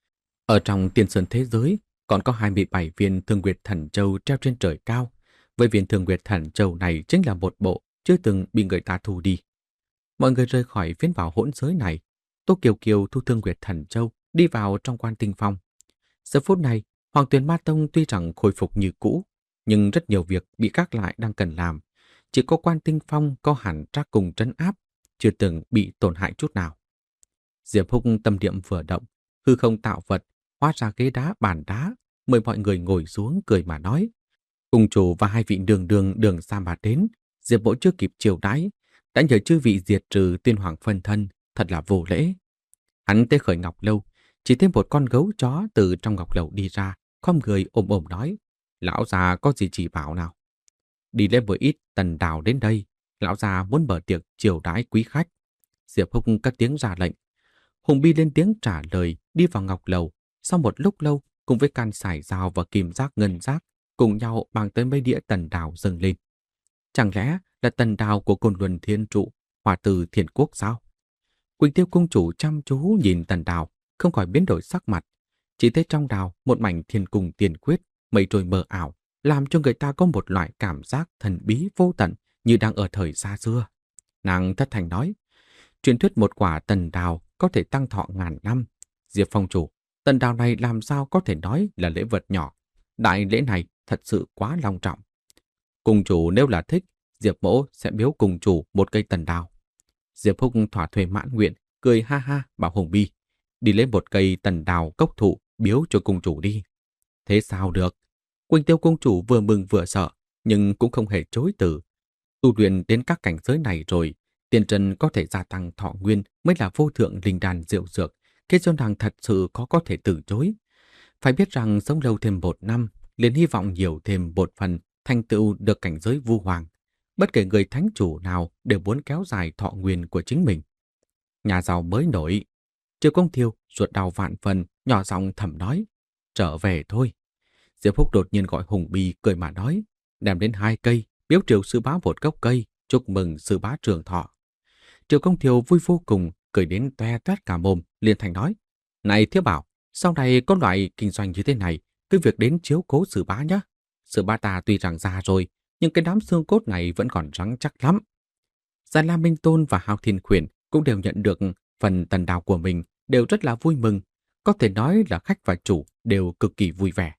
Ở trong Tiên Sơn thế giới, còn có hai mươi bảy viên Thương Nguyệt Thần Châu treo trên trời cao. Với viên Thương Nguyệt Thần Châu này chính là một bộ chưa từng bị người ta thu đi. Mọi người rời khỏi phiến bảo hỗn giới này. Tô Kiều Kiều thu Thương Nguyệt Thần Châu đi vào trong Quan Tinh Phong. Giờ phút này, Hoàng Tuyền Ma Tông tuy rằng khôi phục như cũ, nhưng rất nhiều việc bị gác lại đang cần làm. Chỉ có Quan Tinh Phong có hẳn trác cùng trấn áp, chưa từng bị tổn hại chút nào. Diệp Húc tâm niệm vừa động, hư không tạo vật, hóa ra ghế đá bàn đá, mời mọi người ngồi xuống cười mà nói. Cùng chủ và hai vị đường đường đường xa mà đến, Diệp Mỗ chưa kịp chiều đãi, đã nhờ chư vị diệt trừ tiên hoàng phân thân, thật là vô lễ. Hắn tới khởi ngọc lâu, chỉ thêm một con gấu chó từ trong ngọc lầu đi ra, khom người ôm ôm nói, lão già có gì chỉ bảo nào. Đi lên một ít tần đào đến đây, lão già muốn mở tiệc chiều đãi quý khách. Diệp Húc cất tiếng ra lệnh. Hùng Bi lên tiếng trả lời, đi vào ngọc lầu. Sau một lúc lâu, cùng với can sải dao và kim giác ngân giác, cùng nhau mang tới mấy đĩa tần đào dâng lên. Chẳng lẽ là tần đào của Côn Luân Thiên Trụ, hòa từ Thiên Quốc sao? Quỳnh Tiêu cung chủ chăm chú nhìn tần đào, không khỏi biến đổi sắc mặt. Chỉ thấy trong đào một mảnh thiên cung tiền quyết, mây trôi mờ ảo, làm cho người ta có một loại cảm giác thần bí vô tận như đang ở thời xa xưa. Nàng thất thành nói, truyền thuyết một quả tần đào có thể tăng thọ ngàn năm. Diệp phong chủ, tần đào này làm sao có thể nói là lễ vật nhỏ? Đại lễ này thật sự quá long trọng. Cung chủ nếu là thích, Diệp mỗ sẽ biếu cung chủ một cây tần đào. Diệp Húc thỏa thuê mãn nguyện, cười ha ha bảo Hùng Bi, đi lấy một cây tần đào cốc thụ biếu cho cung chủ đi. Thế sao được? Quỳnh Tiêu cung chủ vừa mừng vừa sợ, nhưng cũng không hề chối từ. Tu luyện đến các cảnh giới này rồi, tiền trần có thể gia tăng thọ nguyên mới là vô thượng linh đan diệu dược, khiến cho nàng thật sự khó có thể từ chối. Phải biết rằng sống lâu thêm một năm, liền hy vọng nhiều thêm một phần thành tựu được cảnh giới vu hoàng. Bất kể người thánh chủ nào đều muốn kéo dài thọ nguyên của chính mình. Nhà giàu mới nổi, Triệu Công Thiêu ruột đau vạn phần, nhỏ giọng thầm nói, trở về thôi. Diệp Húc đột nhiên gọi Hùng Bi cười mà nói, đem đến hai cây, biếu Triệu sư bá một gốc cây, chúc mừng sư bá trường thọ. Triệu Công Thiêu vui vô cùng, cười đến toe toét cả mồm, liền thành nói, này Thiếu Bảo, sau này có loại kinh doanh như thế này, cứ việc đến chiếu cố sư bá nhé. Sư bá ta tuy rằng già rồi, nhưng cái đám xương cốt này vẫn còn rắn chắc lắm. Già La Minh Tôn và Hạo Thiên Khuyển cũng đều nhận được phần tần đào của mình, đều rất là vui mừng. Có thể nói là khách và chủ đều cực kỳ vui vẻ.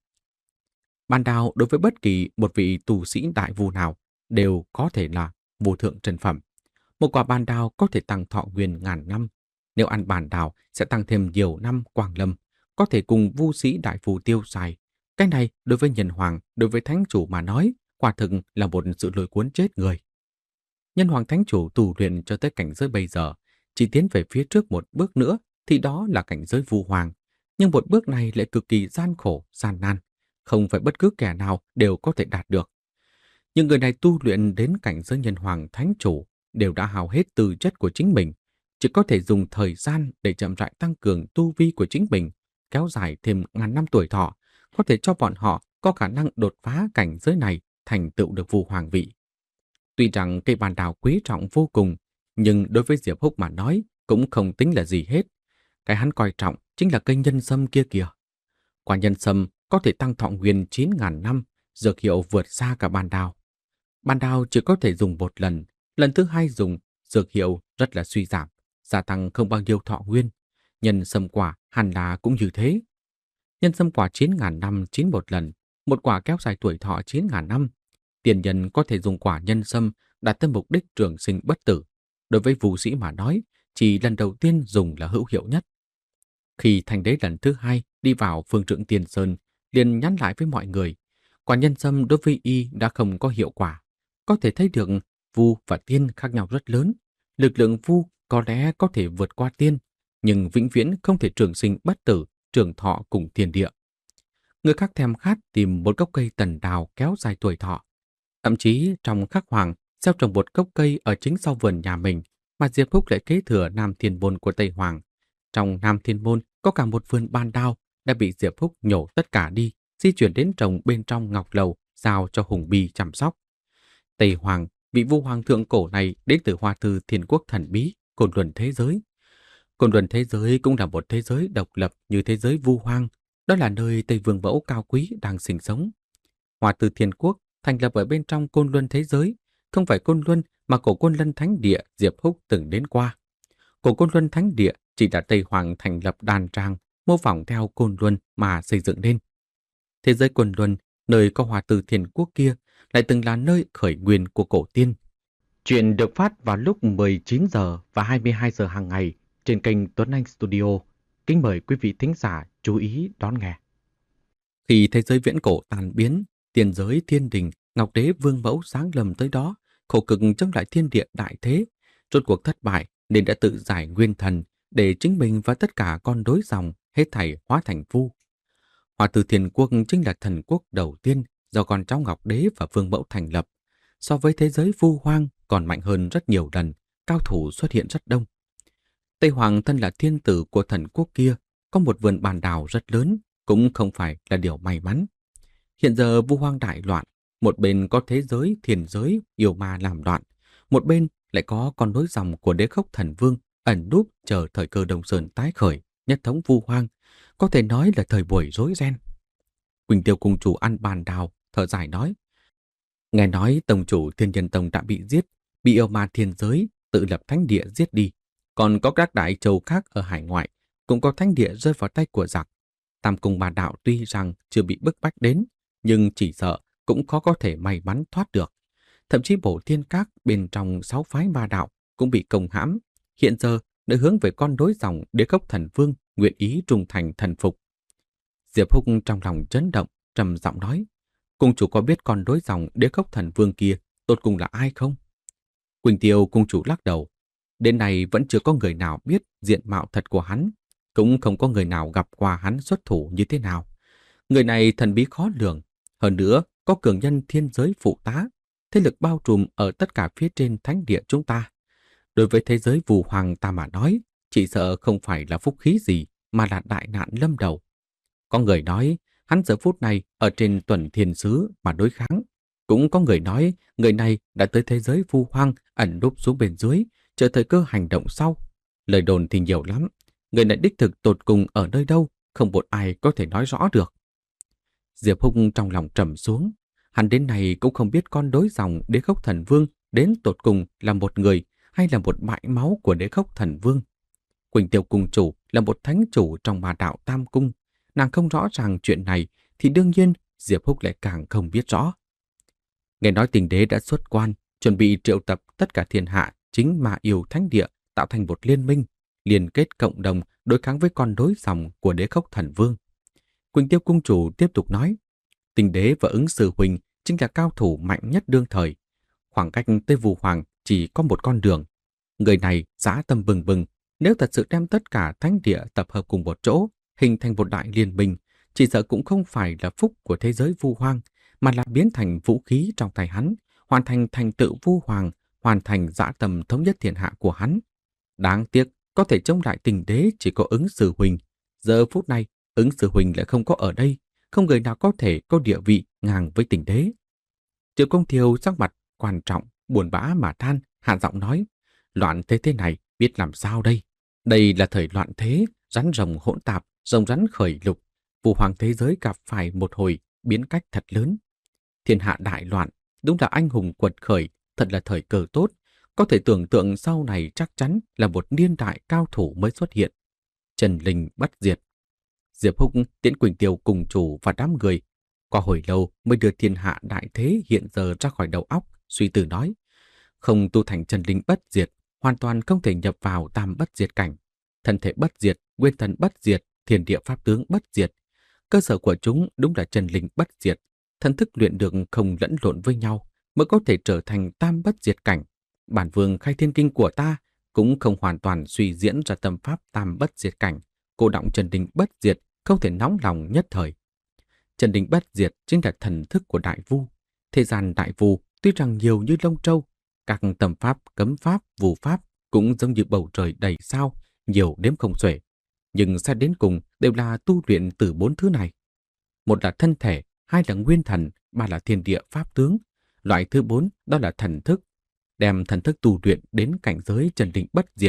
Bàn đào đối với bất kỳ một vị tu sĩ đại vu nào đều có thể là vô thượng trân phẩm. Một quả bàn đào có thể tăng thọ nguyên ngàn năm. Nếu ăn bàn đào sẽ tăng thêm nhiều năm quang lâm, có thể cùng vu sĩ đại vu tiêu xài. Cái này đối với nhân hoàng, đối với thánh chủ mà nói, quả thực là một sự lôi cuốn chết người. Nhân hoàng thánh chủ tu luyện cho tới cảnh giới bây giờ, chỉ tiến về phía trước một bước nữa thì đó là cảnh giới vu hoàng. Nhưng một bước này lại cực kỳ gian khổ, gian nan, không phải bất cứ kẻ nào đều có thể đạt được. Nhưng người này tu luyện đến cảnh giới nhân hoàng thánh chủ đều đã hao hết tư chất của chính mình, chỉ có thể dùng thời gian để chậm rãi tăng cường tu vi của chính mình, kéo dài thêm ngàn năm tuổi thọ, có thể cho bọn họ có khả năng đột phá cảnh giới này, thành tựu được vu hoàng vị. Tuy rằng cây bàn đào quý trọng vô cùng, nhưng đối với Diệp Húc mà nói cũng không tính là gì hết. Cái hắn coi trọng chính là cây nhân sâm kia kìa. Quả nhân sâm có thể tăng thọ nguyên chín ngàn năm, dược hiệu vượt xa cả bàn đào. Bàn đào chỉ có thể dùng một lần, lần thứ hai dùng, dược hiệu rất là suy giảm, gia tăng không bao nhiêu thọ nguyên. Nhân sâm quả hẳn là cũng như thế. Nhân sâm quả chín ngàn năm chín một lần, một quả kéo dài tuổi thọ chín ngàn năm. Tiền nhân có thể dùng quả nhân sâm đạt tới mục đích trường sinh bất tử. Đối với vũ sĩ mà nói, chỉ lần đầu tiên dùng là hữu hiệu nhất. Khi thành đế lần thứ hai đi vào phương trượng Tiền Sơn, liền nhắn lại với mọi người, quả nhân sâm đối với y đã không có hiệu quả. Có thể thấy được vu và tiên khác nhau rất lớn. Lực lượng vu có lẽ có thể vượt qua tiên, nhưng vĩnh viễn không thể trường sinh bất tử, trường thọ cùng thiên địa. Người khác thèm khát tìm một gốc cây tần đào kéo dài tuổi thọ. Thậm chí trong khắc hoàng gieo trồng một gốc cây ở chính sau vườn nhà mình, mà Diệp Húc lại kế thừa Nam Thiên Môn của Tây Hoàng. Trong Nam Thiên Môn có cả một vườn ban đao đã bị Diệp Húc nhổ tất cả đi, di chuyển đến trồng bên trong ngọc lầu, giao cho Hùng Bi chăm sóc. Tây Hoàng, vị vu hoàng thượng cổ này đến từ Hoa Thư Thiên Quốc thần bí, Côn Luân thế giới. Côn Luân thế giới cũng là một thế giới độc lập như thế giới Vu Hoang. Đó là nơi Tây Vương Mẫu cao quý đang sinh sống. Hoa Từ Thiên Quốc thành lập ở bên trong Côn Luân thế giới, không phải Côn Luân mà cổ Côn Luân Thánh Địa Diệp Húc từng đến qua. Cổ Côn Luân Thánh Địa chỉ là Tây Hoàng thành lập đàn trang, mô phỏng theo Côn Luân mà xây dựng nên. Thế giới Côn Luân, nơi có Hoa Từ Thiên Quốc kia, lại từng là nơi khởi nguyên của cổ tiên. Chuyện được phát vào lúc mười chín giờ và hai mươi hai giờ hàng ngày trên kênh Tuấn Anh Studio. Kính mời quý vị thính giả chú ý đón nghe. Khi thế giới viễn cổ tàn biến, tiền giới thiên đình, Ngọc Đế Vương Mẫu sáng lầm tới đó, khổ cực chống lại thiên địa đại thế, rốt cuộc thất bại nên đã tự giải nguyên thần để chính mình và tất cả con đối dòng hết thảy hóa thành vu. Hoa Từ Thiên Quốc chính là thần quốc đầu tiên do con cháu Ngọc Đế và Vương Mẫu thành lập. So với thế giới Vu Hoang còn mạnh hơn rất nhiều lần, cao thủ xuất hiện rất đông. Tây Hoàng thân là thiên tử của thần quốc kia, có một vườn bàn đào rất lớn, cũng không phải là điều may mắn. Hiện giờ Vu Hoang đại loạn, một bên có thế giới thiền giới yêu ma làm loạn, một bên lại có con nối dòng của Đế Khốc Thần Vương ẩn núp chờ thời cơ Đông Sơn tái khởi, nhất thống Vu Hoang, có thể nói là thời buổi rối ren. Quỳnh Tiêu cung chủ ăn bàn đào, thở dài nói: nghe nói tông chủ Thiên Nhân Tông đã bị giết, bị yêu ma thiên giới tự lập thánh địa giết đi, còn có các đại châu khác ở hải ngoại cũng có thánh địa rơi vào tay của giặc. Tam cung ba đạo tuy rằng chưa bị bức bách đến, nhưng chỉ sợ cũng khó có thể may mắn thoát được. Thậm chí bổ thiên các bên trong sáu phái ba đạo cũng bị công hãm. Hiện giờ đã hướng về con đối dòng Đế Khốc Thần Vương nguyện ý trung thành thần phục. Diệp Húc trong lòng chấn động, trầm giọng nói: cung chủ có biết con đối dòng Đế Khốc Thần Vương kia tột cùng là ai không? Quỳnh Tiêu cung chủ lắc đầu: đến nay vẫn chưa có người nào biết diện mạo thật của hắn, cũng không có người nào gặp qua hắn xuất thủ như thế nào. Người này thần bí khó lường, hơn nữa có cường nhân thiên giới phụ tá, thế lực bao trùm ở tất cả phía trên thánh địa chúng ta. Đối với thế giới Vu Hoàng ta mà nói, chỉ sợ không phải là phúc khí gì mà là đại nạn lâm đầu. Có người nói hắn giờ phút này ở trên tuần thiên sứ mà đối kháng. Cũng có người nói người này đã tới thế giới Vu Hoang ẩn núp xuống bên dưới, chờ thời cơ hành động sau. Lời đồn thì nhiều lắm, người này đích thực tột cùng ở nơi đâu, không một ai có thể nói rõ được. Diệp Húc trong lòng trầm xuống, hắn đến nay cũng không biết con đối dòng Đế Khốc Thần Vương đến tột cùng là một người hay là một bãi máu của Đế Khốc Thần Vương. Quỳnh Tiêu cung chủ là một thánh chủ trong ma đạo Tam Cung, nàng không rõ ràng chuyện này thì đương nhiên Diệp Húc lại càng không biết rõ. Nghe nói Tình Đế đã xuất quan, chuẩn bị triệu tập tất cả thiên hạ chính ma yêu thánh địa tạo thành một liên minh, liên kết cộng đồng đối kháng với con đối dòng của Đế Khốc Thần Vương. Quỳnh Tiêu cung chủ tiếp tục nói: Tình Đế và Ứng Sư huynh chính là cao thủ mạnh nhất đương thời. Khoảng cách tới Vu Hoàng chỉ có một con đường. Người này dã tâm bừng bừng, nếu thật sự đem tất cả thánh địa tập hợp cùng một chỗ, hình thành một đại liên minh, chỉ sợ cũng không phải là phúc của thế giới Vu Hoang, mà là biến thành vũ khí trong tay hắn, hoàn thành thành tựu Vu Hoàng, hoàn thành dã tâm thống nhất thiên hạ của hắn. Đáng tiếc, có thể chống lại Tình Đế chỉ có Ứng Sư huynh. Giờ phút này, Ứng Sư huynh lại không có ở đây, không người nào có thể có địa vị ngang với Tình Đế. Triệu Công Thiều sắc mặt quan trọng, buồn bã mà than, hạ giọng nói: loạn thế thế này, biết làm sao đây? Đây là thời loạn thế, rắn rồng hỗn tạp, rồng rắn khởi lục. Vu Hoàng thế giới gặp phải một hồi biến cách thật lớn. Thiên hạ đại loạn, đúng là anh hùng quật khởi, thật là thời cơ tốt. Có thể tưởng tượng sau này chắc chắn là một niên đại cao thủ mới xuất hiện. Trần Linh bất diệt. Diệp Húc tiễn Quỳnh Tiêu cùng chủ và đám người. Qua hồi lâu mới đưa thiên hạ đại thế hiện giờ ra khỏi đầu óc, suy tư nói: không tu thành Trần Linh bất diệt, hoàn toàn không thể nhập vào tam bất diệt cảnh. Thân thể bất diệt, nguyên thần bất diệt, thiên địa pháp tướng bất diệt. Cơ sở của chúng đúng là Trần Linh bất diệt. Thân thức luyện được không lẫn lộn với nhau mới có thể trở thành tam bất diệt cảnh. Bản vương khai thiên kinh của ta cũng không hoàn toàn suy diễn ra tâm pháp tam bất diệt cảnh. Cô động Trần Linh bất diệt không thể nóng lòng nhất thời. Trần Linh bất diệt chính là thần thức của Đại Vu. Thế gian Đại Vu tuy rằng nhiều như lông trâu, các tầm pháp, cấm pháp, vù pháp cũng giống như bầu trời đầy sao, nhiều đếm không xuể. Nhưng xét đến cùng đều là tu luyện từ bốn thứ này. Một là thân thể, hai là nguyên thần, ba là thiên địa pháp tướng. Loại thứ bốn đó là thần thức. Đem thần thức tu luyện đến cảnh giới Trần Linh bất diệt,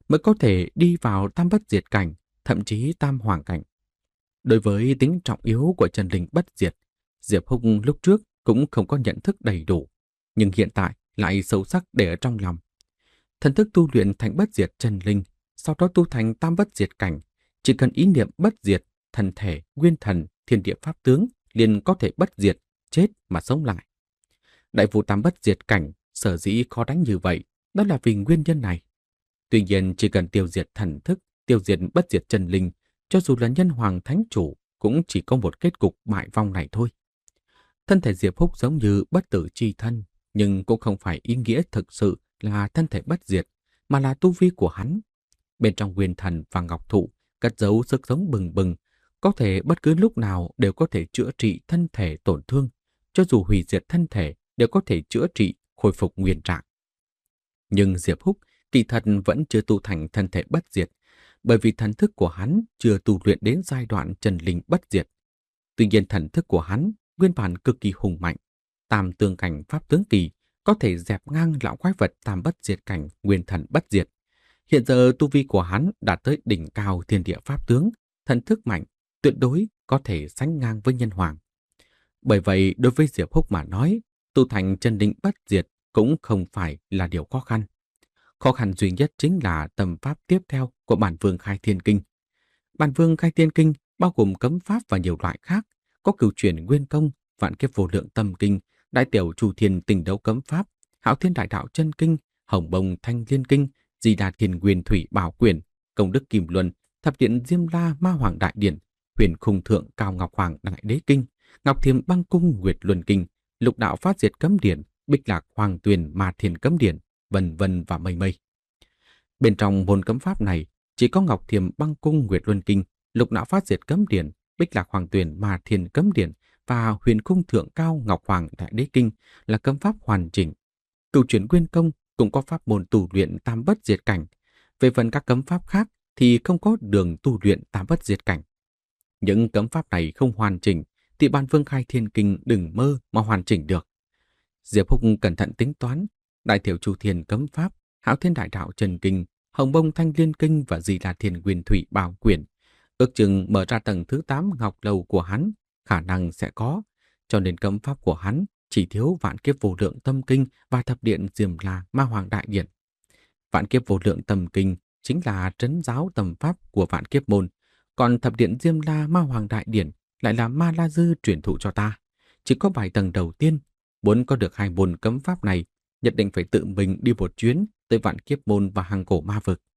mới có thể đi vào tam bất diệt cảnh, thậm chí tam hoàng cảnh. Đối với tính trọng yếu của chân linh bất diệt, Diệp Húc lúc trước cũng không có nhận thức đầy đủ, nhưng hiện tại lại sâu sắc để ở trong lòng. Thần thức tu luyện thành bất diệt chân linh, sau đó tu thành tam bất diệt cảnh, chỉ cần ý niệm bất diệt, thần thể, nguyên thần, thiên địa pháp tướng liền có thể bất diệt, chết mà sống lại. Đại vũ tam bất diệt cảnh sở dĩ khó đánh như vậy, đó là vì nguyên nhân này. Tuy nhiên chỉ cần tiêu diệt thần thức, tiêu diệt bất diệt chân linh, cho dù là nhân hoàng thánh chủ cũng chỉ có một kết cục bại vong này thôi. Thân thể Diệp Húc giống như bất tử chi thân, nhưng cũng không phải ý nghĩa thực sự là thân thể bất diệt, mà là tu vi của hắn. Bên trong nguyên thần và ngọc thụ cất giấu sức sống bừng bừng, có thể bất cứ lúc nào đều có thể chữa trị thân thể tổn thương, cho dù hủy diệt thân thể đều có thể chữa trị, khôi phục nguyên trạng. Nhưng Diệp Húc kỳ thật vẫn chưa tu thành thân thể bất diệt, bởi vì thần thức của hắn chưa tu luyện đến giai đoạn chân linh bất diệt. Tuy nhiên thần thức của hắn nguyên bản cực kỳ hùng mạnh, tam tương cảnh pháp tướng kỳ, có thể dẹp ngang lão quái vật tam bất diệt cảnh nguyên thần bất diệt. Hiện giờ tu vi của hắn đạt tới đỉnh cao thiên địa pháp tướng, thần thức mạnh, tuyệt đối có thể sánh ngang với nhân hoàng. Bởi vậy đối với Diệp Húc mà nói, tu thành chân linh bất diệt cũng không phải là điều khó khăn. Khó khăn duy nhất chính là tầm pháp tiếp theo của bản vương khai thiên kinh. Bản vương khai thiên kinh bao gồm cấm pháp và nhiều loại khác, có cửu chuyển nguyên công, vạn kiếp vô lượng tâm kinh, đại tiểu chu thiên tình đấu cấm pháp, hạo thiên đại đạo chân kinh, hồng bồng thanh liên kinh, di đà thiên nguyên thủy bảo quyển, công đức kim luân, thập điện diêm la ma hoàng đại điển, huyền khung thượng cao ngọc hoàng đại đế kinh, ngọc thiềm băng cung nguyệt luân kinh, lục đạo phát diệt cấm điển, bích lạc hoàng tuyền ma thiên cấm điển, vân vân và mây mây. Bên trong môn cấm pháp này, chỉ có ngọc thiềm băng cung nguyệt luân kinh, lục đạo phát diệt cấm điển, bích lạc hoàng tuyền ma thiên cấm điển và huyền khung thượng cao ngọc hoàng đại đế kinh là cấm pháp hoàn chỉnh. Cửu chuyển nguyên công cũng có pháp môn tu luyện tam bất diệt cảnh. Về phần các cấm pháp khác thì không có đường tu luyện tam bất diệt cảnh. Những cấm pháp này không hoàn chỉnh thì bản vương khai thiên kinh đừng mơ mà hoàn chỉnh được. Diệp Húc cẩn thận tính toán, đại tiểu chu thiên cấm pháp, hạo thiên đại đạo trần kinh, hồng bông thanh liên kinh và di đà thiên nguyên thủy bảo quyển, ước chừng mở ra tầng thứ tám ngọc lầu của hắn, khả năng sẽ có, cho nên cấm pháp của hắn chỉ thiếu vạn kiếp vô lượng tâm kinh và thập điện diêm la ma hoàng đại điển. Vạn kiếp vô lượng tâm kinh chính là trấn giáo tầm pháp của vạn kiếp môn, còn thập điện diêm la ma hoàng đại điển lại là ma la dư truyền thụ cho ta. Chỉ có vài tầng đầu tiên, muốn có được hai môn cấm pháp này, nhất định phải tự mình đi một chuyến tới vạn kiếp môn và hàng cổ ma vực.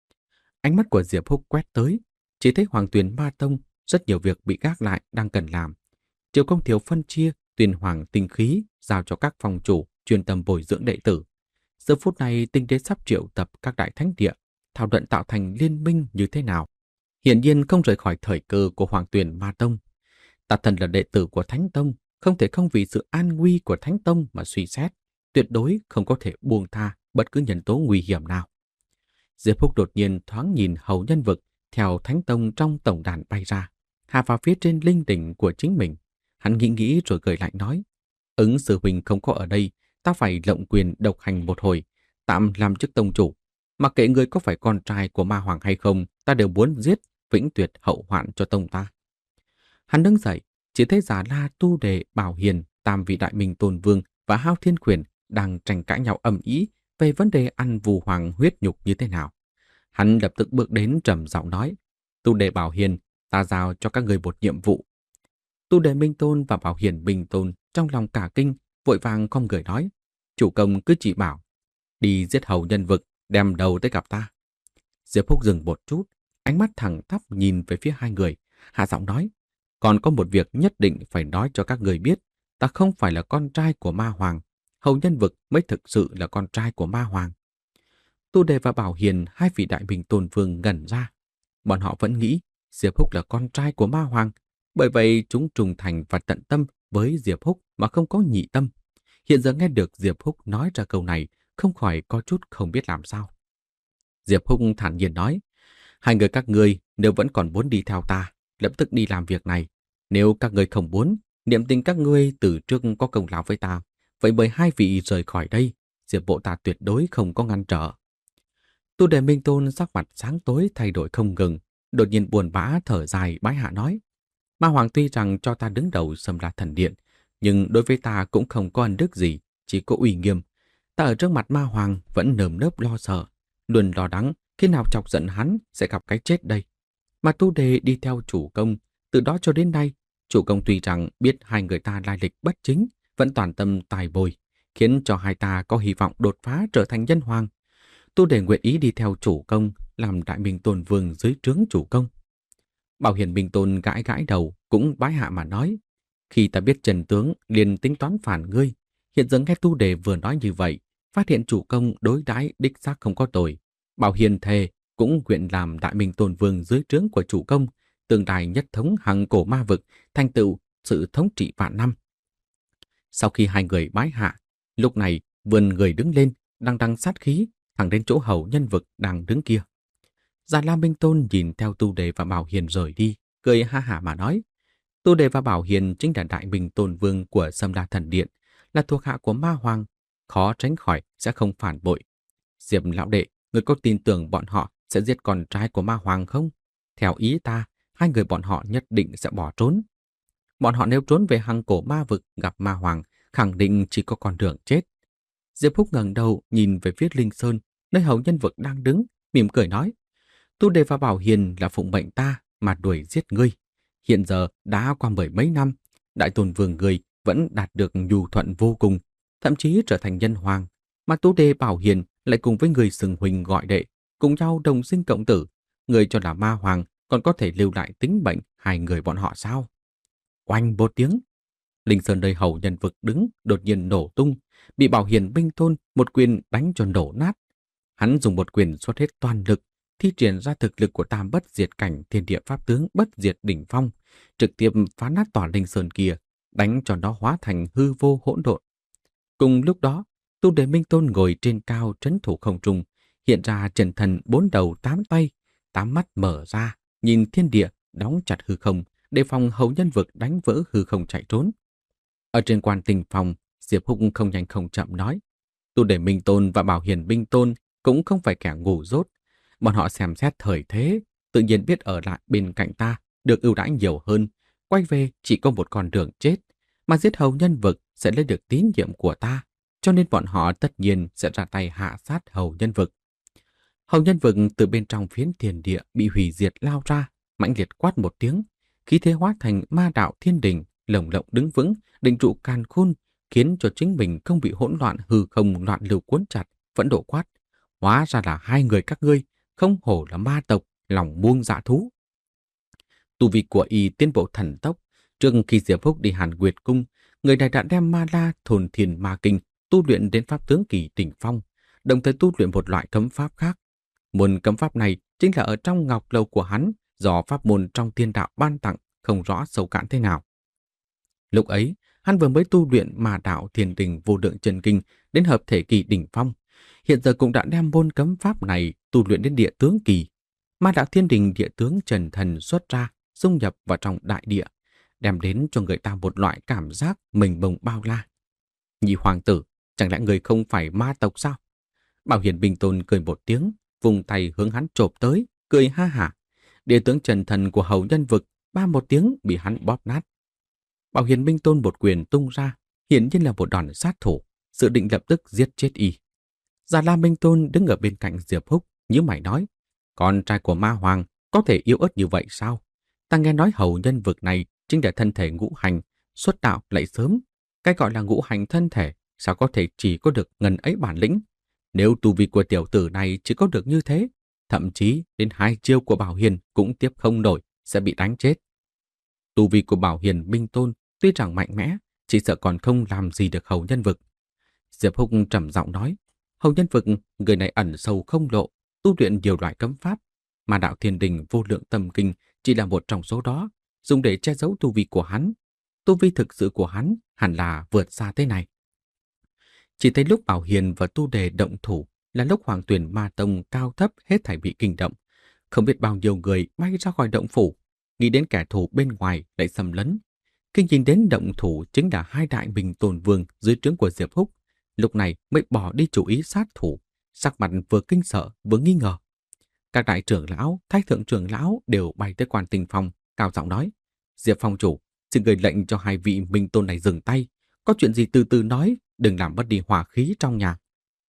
Ánh mắt của Diệp Húc quét tới, chỉ thấy Hoàng Tuyền Ma Tông rất nhiều việc bị gác lại đang cần làm. Triều Công Thiếu phân chia Tuyền Hoàng tinh khí giao cho các phòng chủ chuyên tâm bồi dưỡng đệ tử. Giờ phút này Tinh Đế sắp triệu tập các đại thánh địa, thảo luận tạo thành liên minh như thế nào. Hiển nhiên không rời khỏi thời cơ của Hoàng Tuyền Ma Tông. Ta thần là đệ tử của Thánh Tông, không thể không vì sự an nguy của Thánh Tông mà suy xét, tuyệt đối không có thể buông tha bất cứ nhân tố nguy hiểm nào. Diệp Húc đột nhiên thoáng nhìn hầu nhân vực theo Thánh Tông trong tổng đàn bay ra, hạ vào phía trên linh đỉnh của chính mình. Hắn nghĩ nghĩ rồi cười lạnh nói, ứng sư huynh không có ở đây, ta phải lộng quyền độc hành một hồi, tạm làm chức tông chủ. Mặc kệ người có phải con trai của ma hoàng hay không, ta đều muốn giết, vĩnh tuyệt hậu hoạn cho tông ta. Hắn đứng dậy, chỉ thấy Già La, Tu Đề, Bảo Hiền, tam vị đại minh tôn vương và Hao Thiên Quyền đang tranh cãi nhau ầm ĩ về vấn đề ăn vù hoàng huyết nhục như thế nào. Hắn lập tức bước đến trầm giọng nói, Tu Đề, Bảo Hiền, ta giao cho các người một nhiệm vụ. Tu Đề Minh Tôn và Bảo Hiền Minh Tôn trong lòng cả kinh, vội vàng không người nói, chủ công cứ chỉ bảo, đi giết hầu nhân vực, đem đầu tới gặp ta. Diệp Húc dừng một chút, ánh mắt thẳng tắp nhìn về phía hai người, hạ giọng nói, còn có một việc nhất định phải nói cho các người biết, ta không phải là con trai của ma hoàng, hầu nhân vực mới thực sự là con trai của ma hoàng. Tu Đề và Bảo Hiền, hai vị đại minh tôn vương ngẩn ra. Bọn họ vẫn nghĩ Diệp Húc là con trai của ma hoàng, bởi vậy chúng trung thành và tận tâm với Diệp Húc mà không có nhị tâm. Hiện giờ nghe được Diệp Húc nói ra câu này, không khỏi có chút không biết làm sao. Diệp Húc thản nhiên nói, hai người các ngươi nếu vẫn còn muốn đi theo ta, lập tức đi làm việc này. Nếu các ngươi không muốn, niệm tình các ngươi từ trước có công lao với ta, vậy mời hai vị rời khỏi đây, Diệp bộ ta tuyệt đối không có ngăn trở. Tu Đề Minh Tôn sắc mặt sáng tối thay đổi không ngừng, đột nhiên buồn bã thở dài bái hạ nói: Ma Hoàng tuy rằng cho ta đứng đầu Sâm La Thần Điện, nhưng đối với ta cũng không có ân đức gì, chỉ có uy nghiêm. Ta ở trước mặt Ma Hoàng vẫn nơm nớp lo sợ, luôn lo lắng khi nào chọc giận hắn sẽ gặp cái chết đây. Mà Tu Đề đi theo chủ công, từ đó cho đến nay, chủ công tuy rằng biết hai người ta lai lịch bất chính, vẫn toàn tâm tài bồi, khiến cho hai ta có hy vọng đột phá trở thành nhân hoàng. Tu Đề nguyện ý đi theo chủ công, làm Đại Minh Tôn Vương dưới trướng chủ công. Bảo Hiền Minh Tôn gãi gãi đầu, cũng bái hạ mà nói: Khi ta biết trần tướng, liền tính toán phản ngươi. Hiện giờ nghe Tu Đề vừa nói như vậy, phát hiện chủ công đối đãi đích xác không có tội. Bảo Hiền thề cũng nguyện làm Đại Minh Tôn Vương dưới trướng của chủ công, tương lai nhất thống hằng cổ ma vực, thành tựu sự thống trị vạn năm. Sau khi hai người bái hạ, lúc này vươn người đứng lên, đang đằng sát khí, thẳng đến chỗ hầu nhân vực đang đứng kia. Già Lam Minh Tôn nhìn theo Tu Đề và Bảo Hiền rời đi, cười ha hả mà nói: Tu Đề và Bảo Hiền chính là Đại Minh Tôn Vương của Sâm La Thần Điện, là thuộc hạ của Ma Hoàng, khó tránh khỏi sẽ không phản bội. Diệp lão đệ, người có tin tưởng bọn họ sẽ giết con trai của Ma Hoàng không? Theo ý ta, hai người bọn họ nhất định sẽ bỏ trốn. Bọn họ nếu trốn về hang cổ ma vực gặp Ma Hoàng, khẳng định chỉ có con đường chết. Diệp Húc ngẩng đầu nhìn về phía Linh Sơn, nơi hầu nhân vực đang đứng, mỉm cười nói: Tu Đề và Bảo Hiền là phụng mệnh ta mà đuổi giết ngươi. Hiện giờ đã qua mười mấy năm, Đại Tôn Vương ngươi vẫn đạt được nhu thuận vô cùng, thậm chí trở thành nhân hoàng, mà Tu Đề Bảo Hiền lại cùng với người xưng huynh gọi đệ, cùng nhau đồng sinh cộng tử. Người cho là Ma Hoàng còn có thể lưu lại tính mệnh hai người bọn họ sao? Oanh một tiếng, Linh Sơn nơi hầu nhân vực đứng đột nhiên nổ tung, bị Bảo Hiền Minh Tôn một quyền đánh cho nổ nát. Hắn dùng một quyền xuất hết toàn lực, thi triển ra thực lực của tam bất diệt cảnh thiên địa pháp tướng bất diệt đỉnh phong, trực tiếp phá nát tòa Linh Sơn kia, đánh cho nó hóa thành hư vô hỗn độn. Cùng lúc đó, Tu Đề Minh Tôn ngồi trên cao trấn thủ không trung, hiện ra chân thần bốn đầu tám tay, tám mắt mở ra, nhìn thiên địa, đóng chặt hư không, đề phòng hầu nhân vực đánh vỡ hư không chạy trốn. Ở trên quan tình phòng, Diệp Húc không nhanh không chậm nói: Tu Đề Minh Tôn và Bảo Hiền Minh Tôn cũng không phải kẻ ngu dốt. Bọn họ xem xét thời thế, tự nhiên biết ở lại bên cạnh ta, được ưu đãi nhiều hơn, quay về chỉ có một con đường chết, mà giết hầu nhân vực sẽ lấy được tín nhiệm của ta, cho nên bọn họ tất nhiên sẽ ra tay hạ sát hầu nhân vực. Hầu nhân vực từ bên trong phiến thiên địa bị hủy diệt lao ra, mãnh liệt quát một tiếng, khí thế hóa thành ma đạo thiên đình, lồng lộng đứng vững, định trụ càn khôn, khiến cho chính mình không bị hỗn loạn hư không loạn lưu cuốn chặt, vẫn độ quát: Hóa ra là hai người các ngươi, không hổ là ma tộc, lòng buông dạ thú. Tu vi của y tiến bộ thần tốc, trước khi Diệp Húc đi Hàn Nguyệt Cung, người này đã đem ma la thồn thiền ma kinh tu luyện đến pháp tướng kỳ đỉnh phong, đồng thời tu luyện một loại cấm pháp khác. Môn cấm pháp này chính là ở trong ngọc lâu của hắn, do pháp môn trong thiên đạo ban tặng, không rõ sâu cạn thế nào. Lúc ấy, hắn vừa mới tu luyện ma đạo thiền đình vô lượng chân kinh đến hợp thể kỳ đỉnh phong, hiện giờ cũng đã đem môn cấm pháp này tu luyện đến địa tướng kỳ. Ma đạo thiên đình địa tướng trần thần xuất ra, dung nhập vào trong đại địa, đem đến cho người ta một loại cảm giác mình bồng bao la. Nhị hoàng tử, chẳng lẽ người không phải ma tộc sao? Bảo Hiền Minh Tôn cười một tiếng, vùng tay hướng hắn chộp tới, cười ha hả. Địa tướng trần thần của hầu nhân vực ba một tiếng bị hắn bóp nát. Bảo Hiền Minh Tôn một quyền tung ra, hiển nhiên là một đòn sát thủ, dự định lập tức giết chết y. Già La Minh Tôn đứng ở bên cạnh Diệp Húc, nhíu mày nói: Con trai của Ma Hoàng có thể yếu ớt như vậy sao? Ta nghe nói hầu nhân vực này chính là thân thể ngũ hành, xuất đạo lại sớm. Cái gọi là ngũ hành thân thể, sao có thể chỉ có được ngần ấy bản lĩnh? Nếu tu vi của tiểu tử này chỉ có được như thế, thậm chí đến hai chiêu của Bảo Hiền cũng tiếp không nổi, sẽ bị đánh chết. Tu vi của Bảo Hiền Minh Tôn tuy rằng mạnh mẽ, chỉ sợ còn không làm gì được hầu nhân vực. Diệp Húc trầm giọng nói: Hầu nhân vực, người này ẩn sâu không lộ, tu luyện nhiều loại cấm pháp, mà đạo thiên đình vô lượng tâm kinh chỉ là một trong số đó, dùng để che giấu tu vi của hắn. Tu vi thực sự của hắn hẳn là vượt xa thế này. Chỉ thấy lúc Bảo Hiền và Tu Đề động thủ là lúc Hoàng Tuyển Ma Tông cao thấp hết thảy bị kinh động. Không biết bao nhiêu người bay ra khỏi động phủ, nghĩ đến kẻ thù bên ngoài lại xâm lấn. Khi nhìn đến động thủ chính là hai đại Minh Tôn Vương dưới trướng của Diệp Húc, lúc này mới bỏ đi chủ ý sát thủ, sắc mặt vừa kinh sợ vừa nghi ngờ. Các đại trưởng lão, thái thượng trưởng lão đều bay tới Quan Tinh Phong, cao giọng nói: Diệp phong chủ, xin gửi lệnh cho hai vị minh tôn này dừng tay. Có chuyện gì từ từ nói, đừng làm mất đi hòa khí trong nhà.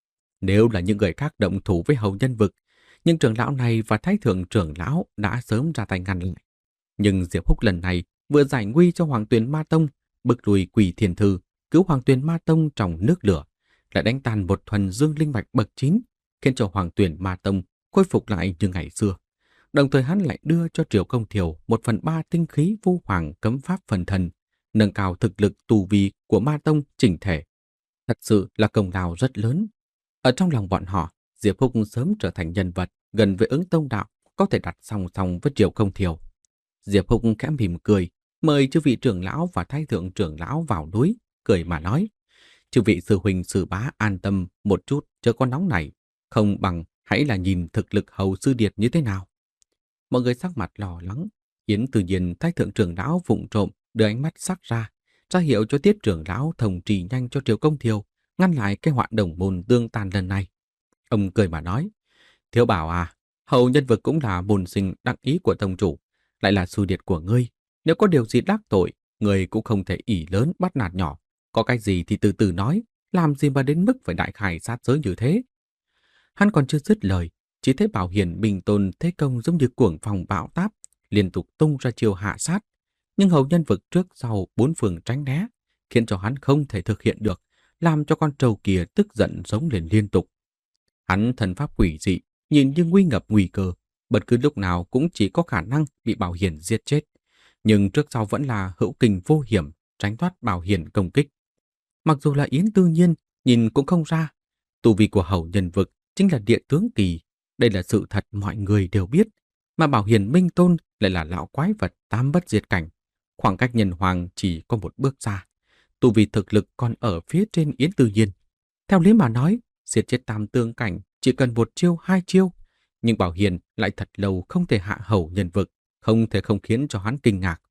Nếu là những người khác động thủ với hầu nhân vực, nhưng trưởng lão này và thái thượng trưởng lão đã sớm ra tay ngăn lại. Nhưng Diệp Húc lần này vừa giải nguy cho Hoàng Tuyền Ma Tông, bức lùi Quỷ Thiền Thư, cứu Hoàng Tuyền Ma Tông trong nước lửa, lại đánh tan một thuần dương linh mạch bậc chín, khiến cho Hoàng Tuyền Ma Tông khôi phục lại như ngày xưa. Đồng thời hắn lại đưa cho Triều Công Thiều một phần ba tinh khí vu hoàng cấm pháp phần thần, nâng cao thực lực tu vi của Ma Tông chỉnh thể. Thật sự là công lao rất lớn. Ở trong lòng bọn họ, Diệp Húc sớm trở thành nhân vật gần với ứng tông đạo, có thể đặt song song với Triều Công Thiều. Diệp Húc khẽ mỉm cười, mời chư vị trưởng lão và thái thượng trưởng lão vào núi, cười mà nói: chư vị sư huynh sư bá an tâm một chút, chớ có nóng này, không bằng hãy là nhìn thực lực hầu sư điệt như thế nào. Mọi người sắc mặt lo lắng. Yến tự nhiên thái thượng trưởng lão vụng trộm đưa ánh mắt sắc ra, ra hiệu cho tiết trưởng lão thông trì nhanh cho Triều Công Thiều, ngăn lại cái họa đồng môn tương tàn lần này. Ông cười mà nói: Thiếu bảo à, hầu nhân vực cũng là môn sinh đắc ý của tông chủ, lại là sư điệt của ngươi. Nếu có điều gì đắc tội, ngươi cũng không thể ỷ lớn bắt nạt nhỏ. Có cái gì thì từ từ nói, làm gì mà đến mức phải đại khai sát giới như thế. Hắn còn chưa dứt lời, chỉ thấy Bảo Hiền Bình Tôn thế công giống như cuồng phong bão táp, liên tục tung ra chiêu hạ sát. Nhưng hầu nhân vực trước sau bốn phương tránh né, khiến cho hắn không thể thực hiện được, làm cho con trâu kia tức giận giống lên liên tục. Hắn thần pháp quỷ dị, nhìn như nguy ngập nguy cơ, bất cứ lúc nào cũng chỉ có khả năng bị Bảo Hiền giết chết. Nhưng trước sau vẫn là hữu kinh vô hiểm, tránh thoát Bảo Hiền công kích. Mặc dù là Yến Tư Nhiên, nhìn cũng không ra. Tu vi của hầu nhân vực chính là địa tướng kỳ. Đây là sự thật mọi người đều biết. Mà Bảo Hiền Minh Tôn lại là lão quái vật tam bất diệt cảnh. Khoảng cách nhân hoàng chỉ có một bước xa. Tu vi thực lực còn ở phía trên Yến Tư Nhiên. Theo lý mà nói, diệt chết tam tương cảnh chỉ cần một chiêu hai chiêu. Nhưng Bảo Hiền lại thật lâu không thể hạ hầu nhân vực, không thể không khiến cho hắn kinh ngạc.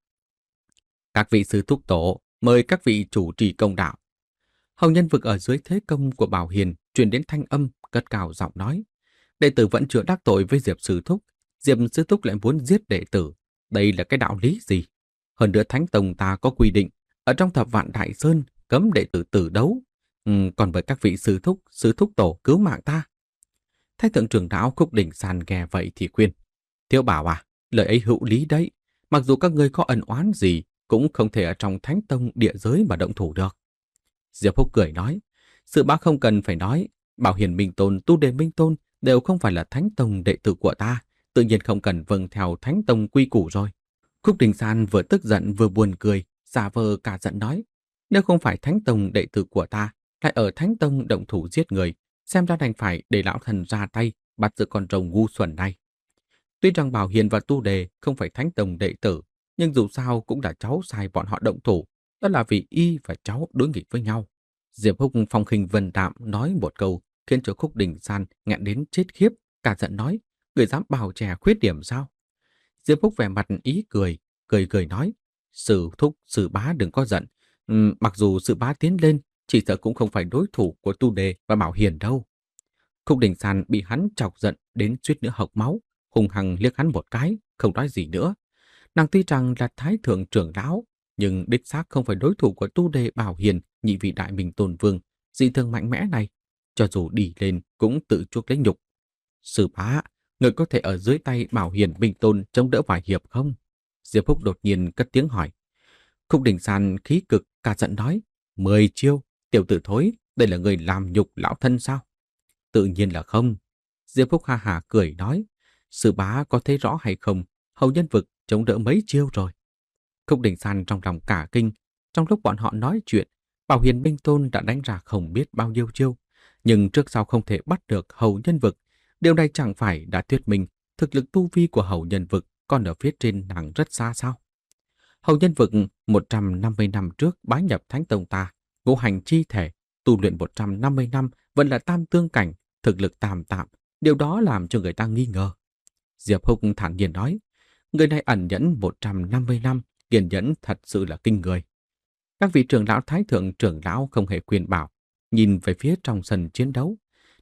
Các vị sư thúc tổ, mời các vị chủ trì công đạo. Hầu nhân vực ở dưới thế công của Bảo Hiền truyền đến thanh âm, cất cao giọng nói: đệ tử vẫn chưa đắc tội với Diệp sư thúc, Diệp sư thúc lại muốn giết đệ tử, đây là cái đạo lý gì? Hơn nữa Thánh Tông ta có quy định, ở trong thập vạn đại sơn cấm đệ tử tử đấu. Ừ, còn với các vị sư thúc, sư thúc tổ cứu mạng ta. Thái thượng trưởng lão Khúc Đỉnh San nghe vậy thì khuyên: Thiếu bảo à, lời ấy hữu lý đấy. Mặc dù các ngươi có ân oán gì, cũng không thể ở trong Thánh Tông địa giới mà động thủ được. Diệp Húc cười nói: sự bá không cần phải nói, Bảo Hiền Minh Tôn, Tu Đề Minh Tôn đều không phải là Thánh Tông đệ tử của ta, tự nhiên không cần vâng theo Thánh Tông quy củ rồi. Khúc Đình San vừa tức giận vừa buồn cười, giả vờ cả giận nói: nếu không phải Thánh Tông đệ tử của ta, lại ở Thánh Tông động thủ giết người, xem ra đành phải để lão thần ra tay bắt giữ con rồng ngu xuẩn này. Tuy rằng Bảo Hiền và Tu Đề không phải Thánh Tông đệ tử, nhưng dù sao cũng là cháu sai bọn họ động thủ, đó là vì y và cháu đối nghịch với nhau. Diệp Húc phong khinh vân đạm nói một câu, khiến cho Khúc Đình San nghẹn đến chết khiếp, cả giận nói: người dám bào chè khuyết điểm sao? Diệp Húc vẻ mặt ý cười, cười cười nói: sư thúc, sư bá đừng có giận. Uhm, mặc dù sư bá tiến lên, chỉ sợ cũng không phải đối thủ của Tu Đề và Bảo Hiền đâu. Khúc Đình San bị hắn chọc giận đến suýt nữa hộc máu, hung hăng liếc hắn một cái, không nói gì nữa. Nàng tuy rằng là thái thượng trưởng lão, nhưng đích xác không phải đối thủ của Tu Đề, Bảo Hiền, nhị vị đại minh tôn vương, dị thường mạnh mẽ này. Cho dù đi lên cũng tự chuốc lấy nhục. Sư bá, người có thể ở dưới tay Bảo Hiền Minh Tôn chống đỡ vài hiệp không? Diệp Húc đột nhiên cất tiếng hỏi. Khúc Đình San khí cực cả giận nói: Mười chiêu, tiểu tử thối, đây là người làm nhục lão thân sao? Tự nhiên là không. Diệp Húc ha hà cười nói: sư bá có thấy rõ hay không, hầu nhân vực chống đỡ mấy chiêu rồi. Khúc Đình San trong lòng cả kinh. Trong lúc bọn họ nói chuyện, Bảo Hiền Minh Tôn đã đánh ra không biết bao nhiêu chiêu, nhưng trước sau không thể bắt được hầu nhân vực. Điều này chẳng phải đã thuyết minh thực lực tu vi của hầu nhân vực còn ở phía trên nàng rất xa sao? Hầu nhân vực một trăm năm mươi năm trước bái nhập Thánh Tông ta, ngũ hành chi thể, tu luyện một trăm năm mươi năm vẫn là tam tương cảnh, thực lực tạm tạm, điều đó làm cho người ta nghi ngờ. Diệp Húc thản nhiên nói: người này ẩn nhẫn một trăm năm mươi năm, kiên nhẫn thật sự là kinh người. Các vị trưởng lão thái thượng trưởng lão không hề khuyên bảo, nhìn về phía trong sân chiến đấu.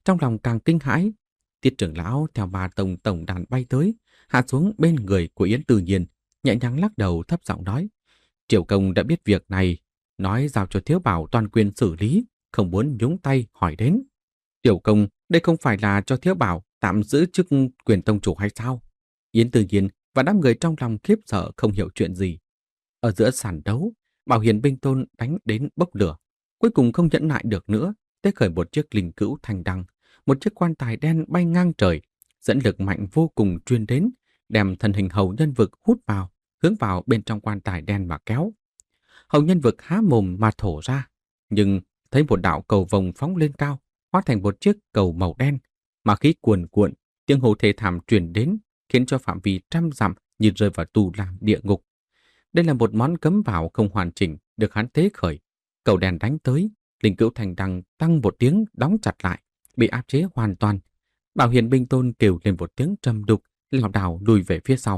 trong lòng càng kinh hãi. Tiết trưởng lão theo Ma Tông tổng đàn bay tới, hạ xuống bên người của Yến Từ Nhiên, nhẹ nhàng lắc đầu thấp giọng nói: Triệu công đã biết việc này, nói giao cho Thiếu Bảo toàn quyền xử lý, không muốn nhúng tay hỏi đến. Tiểu công, đây không phải là cho Thiếu Bảo tạm giữ chức quyền tông chủ hay sao? Yến Từ Nhiên và đám người trong lòng khiếp sợ không hiểu chuyện gì. Ở giữa sàn đấu, Bảo Hiền binh tôn đánh đến bốc lửa, cuối cùng không nhẫn nại được nữa, tế khởi một chiếc linh cữu thành đăng, một chiếc quan tài đen bay ngang trời, dẫn lực mạnh vô cùng truyền đến, đem thân hình hầu nhân vực hút vào, hướng vào bên trong quan tài đen mà kéo. Hầu nhân vực há mồm mà thổ ra, nhưng thấy một đạo cầu vồng phóng lên cao, hóa thành một chiếc cầu màu đen, mà khí cuồn cuộn, tiếng hô thê thảm truyền đến, khiến cho phạm vi trăm dặm như rơi vào tù làm địa ngục. Đây là một món cấm bảo không hoàn chỉnh được hắn tế khởi. Cầu đèn đánh tới, linh cữu thành đăng tăng một tiếng đóng chặt lại, bị áp chế hoàn toàn. Bảo Hiền binh tôn kêu lên một tiếng trầm đục, lảo đảo lùi về phía sau.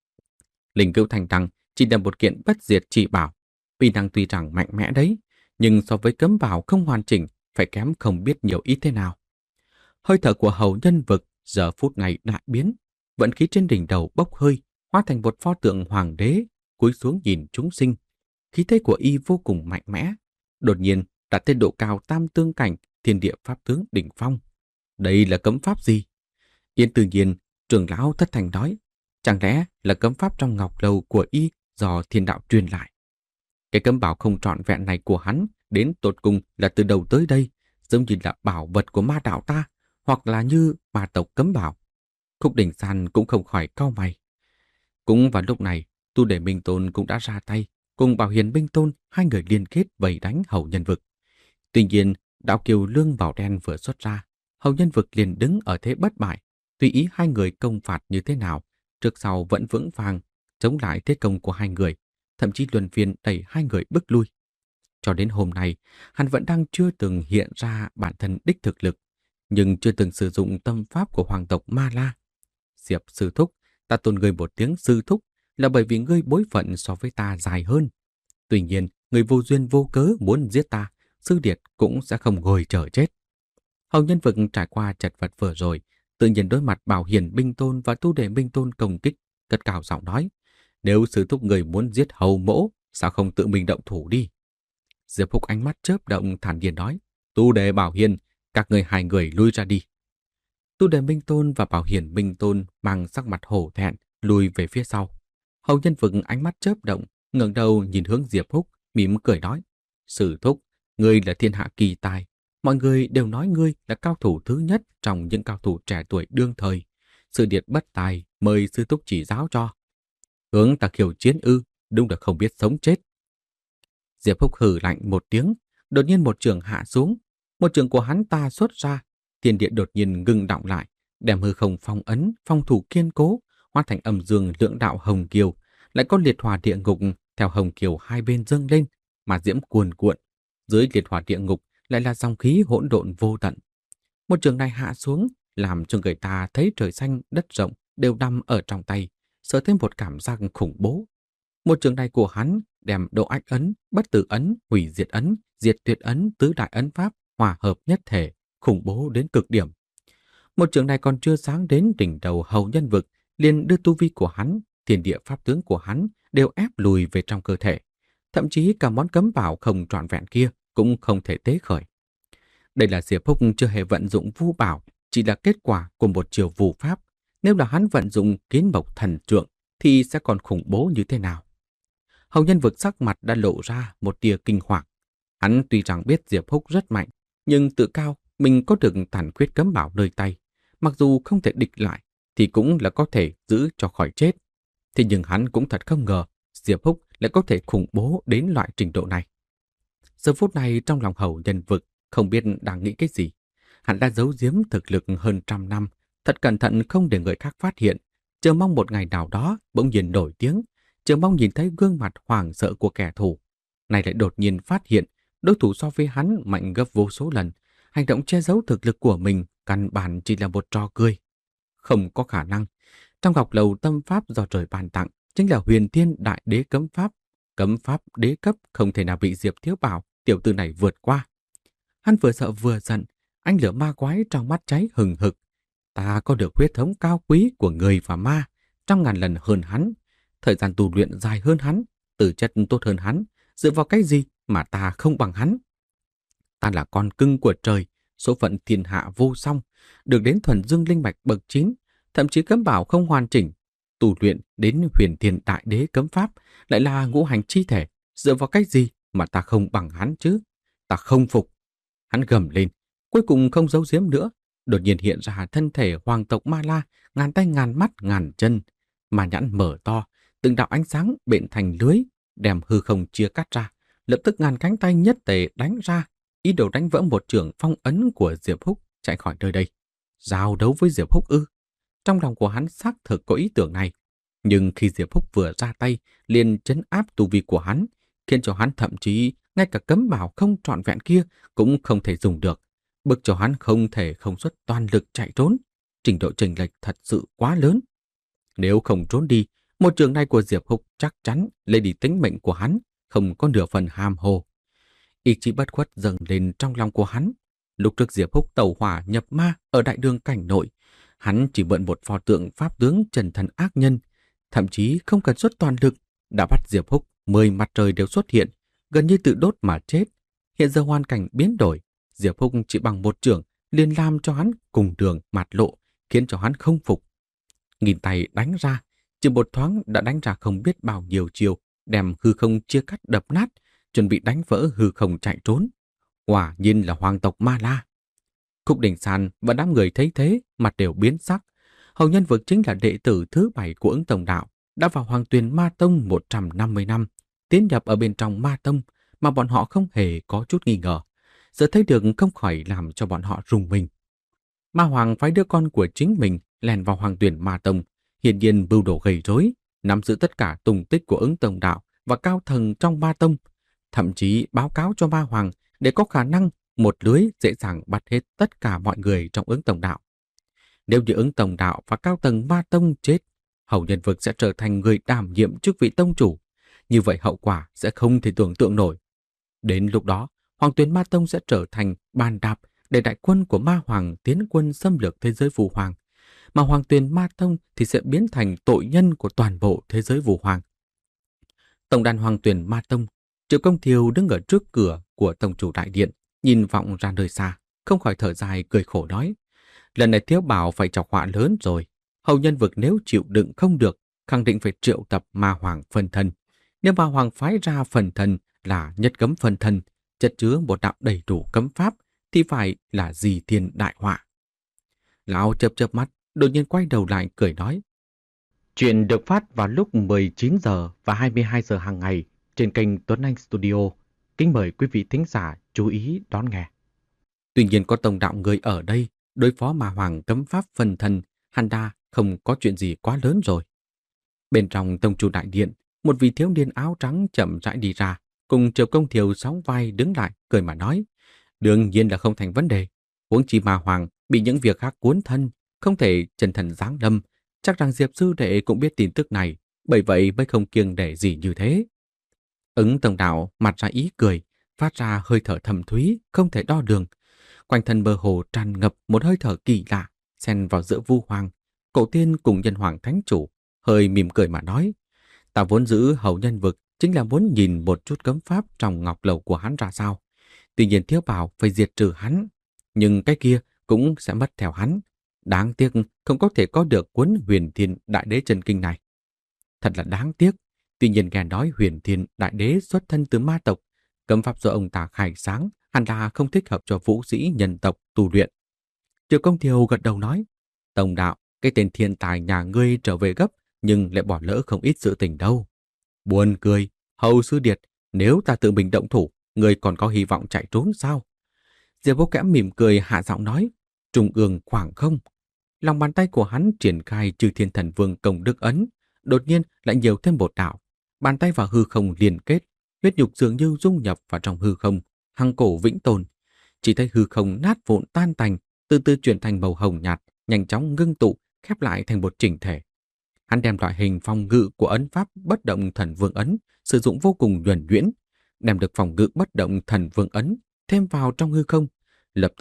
Linh cữu thành đăng chỉ là một kiện bất diệt chỉ bảo, uy năng tuy rằng mạnh mẽ đấy, nhưng so với cấm bảo không hoàn chỉnh phải kém không biết nhiều ít thế nào. Hơi thở của hầu nhân vực giờ phút này đại biến, vận khí trên đỉnh đầu bốc hơi, hóa thành một pho tượng hoàng đế, cúi xuống nhìn chúng sinh. Khí thế của y vô cùng mạnh mẽ, đột nhiên đạt tới độ cao tam tương cảnh, thiên địa pháp tướng đỉnh phong. Đây là cấm pháp gì? Yến Từ Nhiên, trưởng lão thất thành nói, chẳng lẽ là cấm pháp trong ngọc lầu của y do thiên đạo truyền lại? Cái cấm bảo không trọn vẹn này của hắn đến tột cùng là từ đầu tới đây, giống như là bảo vật của ma đạo ta, hoặc là như ma tộc cấm bảo. Khúc Đình San cũng không khỏi cau mày. Cũng vào lúc này, Tu Đề Minh Tôn cũng đã ra tay, cùng Bảo Hiền Minh Tôn hai người liên kết vây đánh hầu nhân vực. Tuy nhiên, đạo kiều lương bảo đen vừa xuất ra, hầu nhân vực liền đứng ở thế bất bại, tùy ý hai người công phạt như thế nào, trước sau vẫn vững vàng, chống lại thế công của hai người, thậm chí luân phiên đẩy hai người bước lui. Cho đến hôm nay, hắn vẫn đang chưa từng hiện ra bản thân đích thực lực, nhưng chưa từng sử dụng tâm pháp của hoàng tộc Ma La. Diệp sư thúc, ta tôn ngươi một tiếng sư thúc là bởi vì ngươi bối phận so với ta dài hơn. Tuy nhiên, người vô duyên vô cớ muốn giết ta, sư điệt cũng sẽ không ngồi chờ chết. Hầu nhân vực trải qua chật vật vừa rồi, tự nhiên đối mặt Bảo Hiền binh tôn và Tu Đề binh tôn công kích, cất cao giọng nói: nếu sư thúc người muốn giết hầu mỗ, sao không tự mình động thủ đi? Diệp Húc ánh mắt chớp động thản nhiên nói: Tu Đề, Bảo Hiền, các người hai người lui ra đi. Tu Đề Minh Tôn và Bảo Hiền Minh Tôn mang sắc mặt hổ thẹn lùi về phía sau. Hầu nhân vực ánh mắt chớp động, ngẩng đầu nhìn hướng Diệp Húc, mỉm cười nói: sư thúc, ngươi là thiên hạ kỳ tài, mọi người đều nói ngươi là cao thủ thứ nhất trong những cao thủ trẻ tuổi đương thời. Sư điệt bất tài, mời sư thúc chỉ giáo cho. Hướng ta khiêu chiến ư, đúng là không biết sống chết. Diệp Húc hừ lạnh một tiếng, đột nhiên một trường hạ xuống. Một trường của hắn ta xuất ra, thiên địa đột nhiên ngưng động lại, đem hư không phong ấn, phong thủ kiên cố, hóa thành âm dương lượng đạo hồng kiều, lại có liệt hỏa địa ngục theo hồng kiều hai bên dâng lên, mà diễm cuồn cuộn. Dưới liệt hỏa địa ngục lại là dòng khí hỗn độn vô tận. Một trường này hạ xuống, làm cho người ta thấy trời xanh đất rộng đều nằm ở trong tay, sợ thêm một cảm giác khủng bố. Một trường này của hắn đem độ ách ấn, bất tử ấn, hủy diệt ấn, diệt tuyệt ấn, tứ đại ấn pháp hòa hợp nhất thể, khủng bố đến cực điểm. Một trường này còn chưa sáng đến đỉnh đầu hầu nhân vực, liền đưa tu vi của hắn, thiên địa pháp tướng của hắn đều ép lùi về trong cơ thể. Thậm chí cả món cấm bảo không trọn vẹn kia cũng không thể tế khởi. Đây là Diệp Húc chưa hề vận dụng vu bảo, chỉ là kết quả của một chiều vu pháp. Nếu là hắn vận dụng kiến mộc thần trượng thì sẽ còn khủng bố như thế nào? Hầu nhân vực sắc mặt đã lộ ra một tia kinh hoàng. Hắn tuy rằng biết Diệp Húc rất mạnh, nhưng tự cao mình có được tàn khuyết cấm bảo nơi tay. Mặc dù không thể địch lại, thì cũng là có thể giữ cho khỏi chết. Thế nhưng hắn cũng thật không ngờ Diệp Húc lại có thể khủng bố đến loại trình độ này. Giờ phút này trong lòng hầu nhân vực không biết đang nghĩ cái gì. Hắn đã giấu giếm thực lực hơn trăm năm, thật cẩn thận không để người khác phát hiện, chờ mong một ngày nào đó bỗng nhiên nổi tiếng, chờ mong nhìn thấy gương mặt hoảng sợ của kẻ thù. Này lại đột nhiên phát hiện đối thủ so với hắn mạnh gấp vô số lần, hành động che giấu thực lực của mình căn bản chỉ là một trò cười. Không có khả năng. Trong ngọc lầu tâm pháp do trời ban tặng chính là huyền thiên đại đế cấm pháp. Cấm pháp đế cấp không thể nào bị Diệp Thiếu Bảo tiểu tử này vượt qua. Hắn vừa sợ vừa giận, Ánh lửa ma quái trong mắt cháy hừng hực. Ta có được huyết thống cao quý của người và ma, trăm ngàn lần hơn hắn. Thời gian tu luyện dài hơn hắn, tư chất tốt hơn hắn. Dựa vào cái gì mà ta không bằng hắn? Ta là con cưng của trời, số phận thiên hạ vô song, được đến thuần dương linh mạch bậc chín, thậm chí cấm bảo không hoàn chỉnh. Tu luyện đến huyền thiên đại đế cấm pháp, lại là ngũ hành chi thể. Dựa vào cái gì mà ta không bằng hắn chứ? Ta không phục. Hắn gầm lên, cuối cùng không giấu giếm nữa. Đột nhiên hiện ra thân thể hoàng tộc Ma La, ngàn tay ngàn mắt ngàn chân. Mà nhãn mở to, từng đạo ánh sáng bện thành lưới, đem hư không chia cắt ra. Lập tức ngàn cánh tay nhất tề đánh ra, ý đồ đánh vỡ một trường phong ấn của Diệp Húc chạy khỏi nơi đây. Giao đấu với Diệp Húc ư? Trong lòng của hắn xác thực có ý tưởng này. Nhưng khi Diệp Húc vừa ra tay, liền trấn áp tu vi của hắn, khiến cho hắn thậm chí ngay cả cấm bảo không trọn vẹn kia cũng không thể dùng được, bức cho hắn không thể không xuất toàn lực chạy trốn. Trình độ chênh lệch thật sự quá lớn. Nếu không trốn đi, một trường này của Diệp Húc chắc chắn lấy đi tính mệnh của hắn, không có nửa phần ham hồ. Ý chí bất khuất dâng lên trong lòng của hắn. Lúc trước Diệp Húc tẩu hỏa nhập ma ở đại đường cảnh nội, hắn chỉ mượn một pho tượng pháp tướng trần thần ác nhân, thậm chí không cần xuất toàn lực, đã bắt Diệp Húc mười mặt trời đều xuất hiện, gần như tự đốt mà chết. Hiện giờ hoàn cảnh biến đổi, Diệp Húc chỉ bằng một chưởng liền làm cho hắn cùng đường mạt lộ, khiến cho hắn không phục. Nghìn tay đánh ra, chỉ một thoáng đã đánh ra không biết bao nhiêu chiều, đem hư không chia cắt đập nát, chuẩn bị đánh vỡ hư không chạy trốn. Quả nhiên là hoàng tộc Ma La. Khúc Đình San và đám người thấy thế, mặt đều biến sắc. Hầu Nhân Vực chính là đệ tử thứ bảy của Ứng Tông Đạo, đã vào Hoàng Tuyền Ma Tông một trăm năm mươi năm, tiến nhập ở bên trong Ma Tông mà bọn họ không hề có chút nghi ngờ. Giờ thấy được không khỏi làm cho bọn họ rùng mình. Ma Hoàng phái đứa con của chính mình lèn vào Hoàng Tuyền Ma Tông, hiển nhiên mưu đồ gây rối, nắm giữ tất cả tung tích của Ứng Tông Đạo và cao thần trong Ma Tông, thậm chí báo cáo cho Ma Hoàng để có khả năng một lưới dễ dàng bắt hết tất cả mọi người trong Ứng Tông Đạo. Nếu như Ứng Tông Đạo và cao tầng Ma Tông chết, Hầu Nhân Vực sẽ trở thành người đảm nhiệm chức vị tông chủ. Như vậy hậu quả sẽ không thể tưởng tượng nổi. Đến lúc đó, Hoàng Tuyền Ma Tông sẽ trở thành bàn đạp để đại quân của Ma Hoàng tiến quân xâm lược thế giới Vũ Hoàng, mà Hoàng Tuyền Ma Tông thì sẽ biến thành tội nhân của toàn bộ thế giới Vũ Hoàng. Tổng đàn Hoàng Tuyền Ma Tông, Triệu Công Thiều đứng ở trước cửa của tông chủ đại điện, nhìn vọng ra nơi xa, không khỏi thở dài cười khổ nói: lần này Thiếu Bảo phải chọc họa lớn rồi. Hầu Nhân Vực nếu chịu đựng không được, khẳng định phải triệu tập Ma Hoàng phân thân. Nếu Ma Hoàng phái ra phân thân là nhất cấm phân thân, chất chứa một đạo đầy đủ cấm pháp, thì phải là gì thiên đại họa. Lão chớp chớp mắt, đột nhiên quay đầu lại cười nói: chuyện được phát vào lúc mười chín giờ và hai mươi hai giờ hàng ngày trên kênh Tuấn Anh Studio. Kính mời quý vị thính giả chú ý đón nghe. Tuy nhiên có tông đạo người ở đây, đối phó Ma Hoàng cấm pháp phân thân, hẳn đa không có chuyện gì quá lớn rồi. Bên trong tông chủ đại điện, một vị thiếu niên áo trắng chậm rãi đi ra, cùng Triệu Công Thiều sóng vai đứng lại, cười mà nói: đương nhiên là không thành vấn đề. Huống chi Ma Hoàng bị những việc khác cuốn thân, không thể chân thần giáng lâm. Chắc rằng Diệp sư đệ cũng biết tin tức này, bởi vậy mới không kiêng để gì như thế. Ứng Tông Đạo mặt ra ý cười, phát ra hơi thở thầm thúy, không thể đo lường. Quanh thân bờ hồ tràn ngập một hơi thở kỳ lạ, xen vào giữa Vu Hoàng, Cổ Tiên cùng Nhân Hoàng Thánh Chủ, hơi mỉm cười mà nói: ta vốn giữ Hầu Nhân Vực chính là muốn nhìn một chút cấm pháp trong ngọc lầu của hắn ra sao. Tuy nhiên Thiếu Bảo phải diệt trừ hắn, nhưng cái kia cũng sẽ mất theo hắn. Đáng tiếc không có thể có được cuốn Huyền Thiên Đại Đế chân kinh này. Thật là đáng tiếc. Tuy nhiên nghe nói Huyền Thiên Đại Đế xuất thân từ ma tộc, cấm pháp do ông ta khai sáng hẳn là không thích hợp cho vũ sĩ nhân tộc tu luyện. Triệu Công Thiều gật đầu nói: Tông đạo, cái tên thiên tài nhà ngươi trở về gấp, nhưng lại bỏ lỡ không ít sự tình đâu. Buồn cười, Hầu sư điệt, nếu ta tự mình động thủ, ngươi còn có hy vọng chạy trốn sao? Diệp Vô Kẽ mỉm cười hạ giọng nói: trung ương khoảng không. Lòng bàn tay của hắn triển khai Chư Thiên Thần Vương công đức ấn, đột nhiên lại nhiều thêm một đạo. Bàn tay và hư không liên kết, huyết nhục dường như dung nhập vào trong hư không, hằng cổ vĩnh tồn. Chỉ thấy hư không nát vụn tan tành, từ từ chuyển thành màu hồng nhạt, nhanh chóng ngưng tụ, khép lại thành một chỉnh thể. Hắn đem loại hình phòng ngự của ấn pháp bất động thần vương ấn sử dụng vô cùng nhuần nhuyễn, đem được phòng ngự bất động thần vương ấn thêm vào trong hư không, lập tức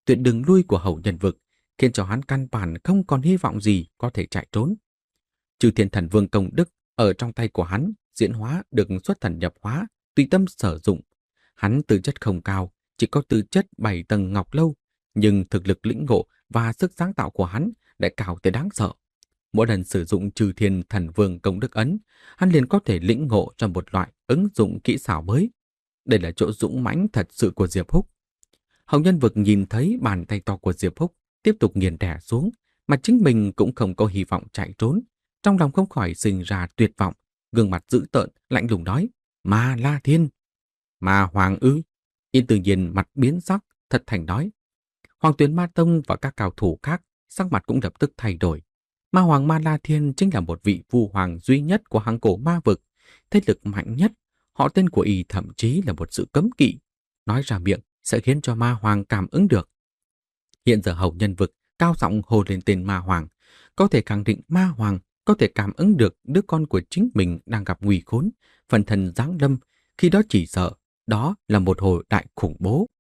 tuyệt đường lui của hậu nhân vực, khiến cho hắn căn bản không còn hy vọng gì có thể chạy trốn. Chư Thiên Thần Vương công đức ở trong tay của hắn diễn hóa được xuất thần nhập hóa, tùy tâm sử dụng. Hắn tư chất không cao, chỉ có tư chất bảy tầng ngọc lâu, nhưng thực lực lĩnh ngộ và sức sáng tạo của hắn lại cao tới đáng sợ. Mỗi lần sử dụng Chư Thiên Thần Vương công đức ấn, hắn liền có thể lĩnh ngộ ra một loại ứng dụng kỹ xảo mới. Đây là chỗ dũng mãnh thật sự của Diệp Húc. Hồng Nhân Vực nhìn thấy bàn tay to của Diệp Húc tiếp tục nghiền đè xuống, mà chính mình cũng không có hy vọng chạy trốn. Trong lòng không khỏi sinh ra tuyệt vọng, gương mặt dữ tợn, lạnh lùng nói, Ma La Thiên. Ma Hoàng ư? Yên Tử Nhiên mặt biến sắc, thật thành nói. Hoàng Tuyển Ma Tông và các cao thủ khác sắc mặt cũng lập tức thay đổi. Ma Hoàng Ma La Thiên chính là một vị vua hoàng duy nhất của hàng cổ ma vực, thế lực mạnh nhất. Họ tên của y thậm chí là một sự cấm kỵ, nói ra miệng sẽ khiến cho Ma Hoàng cảm ứng được. Hiện giờ Hậu Nhân Vực cao giọng hô lên tên Ma Hoàng, có thể khẳng định Ma Hoàng có thể cảm ứng được đứa con của chính mình đang gặp nguy khốn, phần thần giáng lâm, khi đó chỉ sợ đó là một hồi đại khủng bố.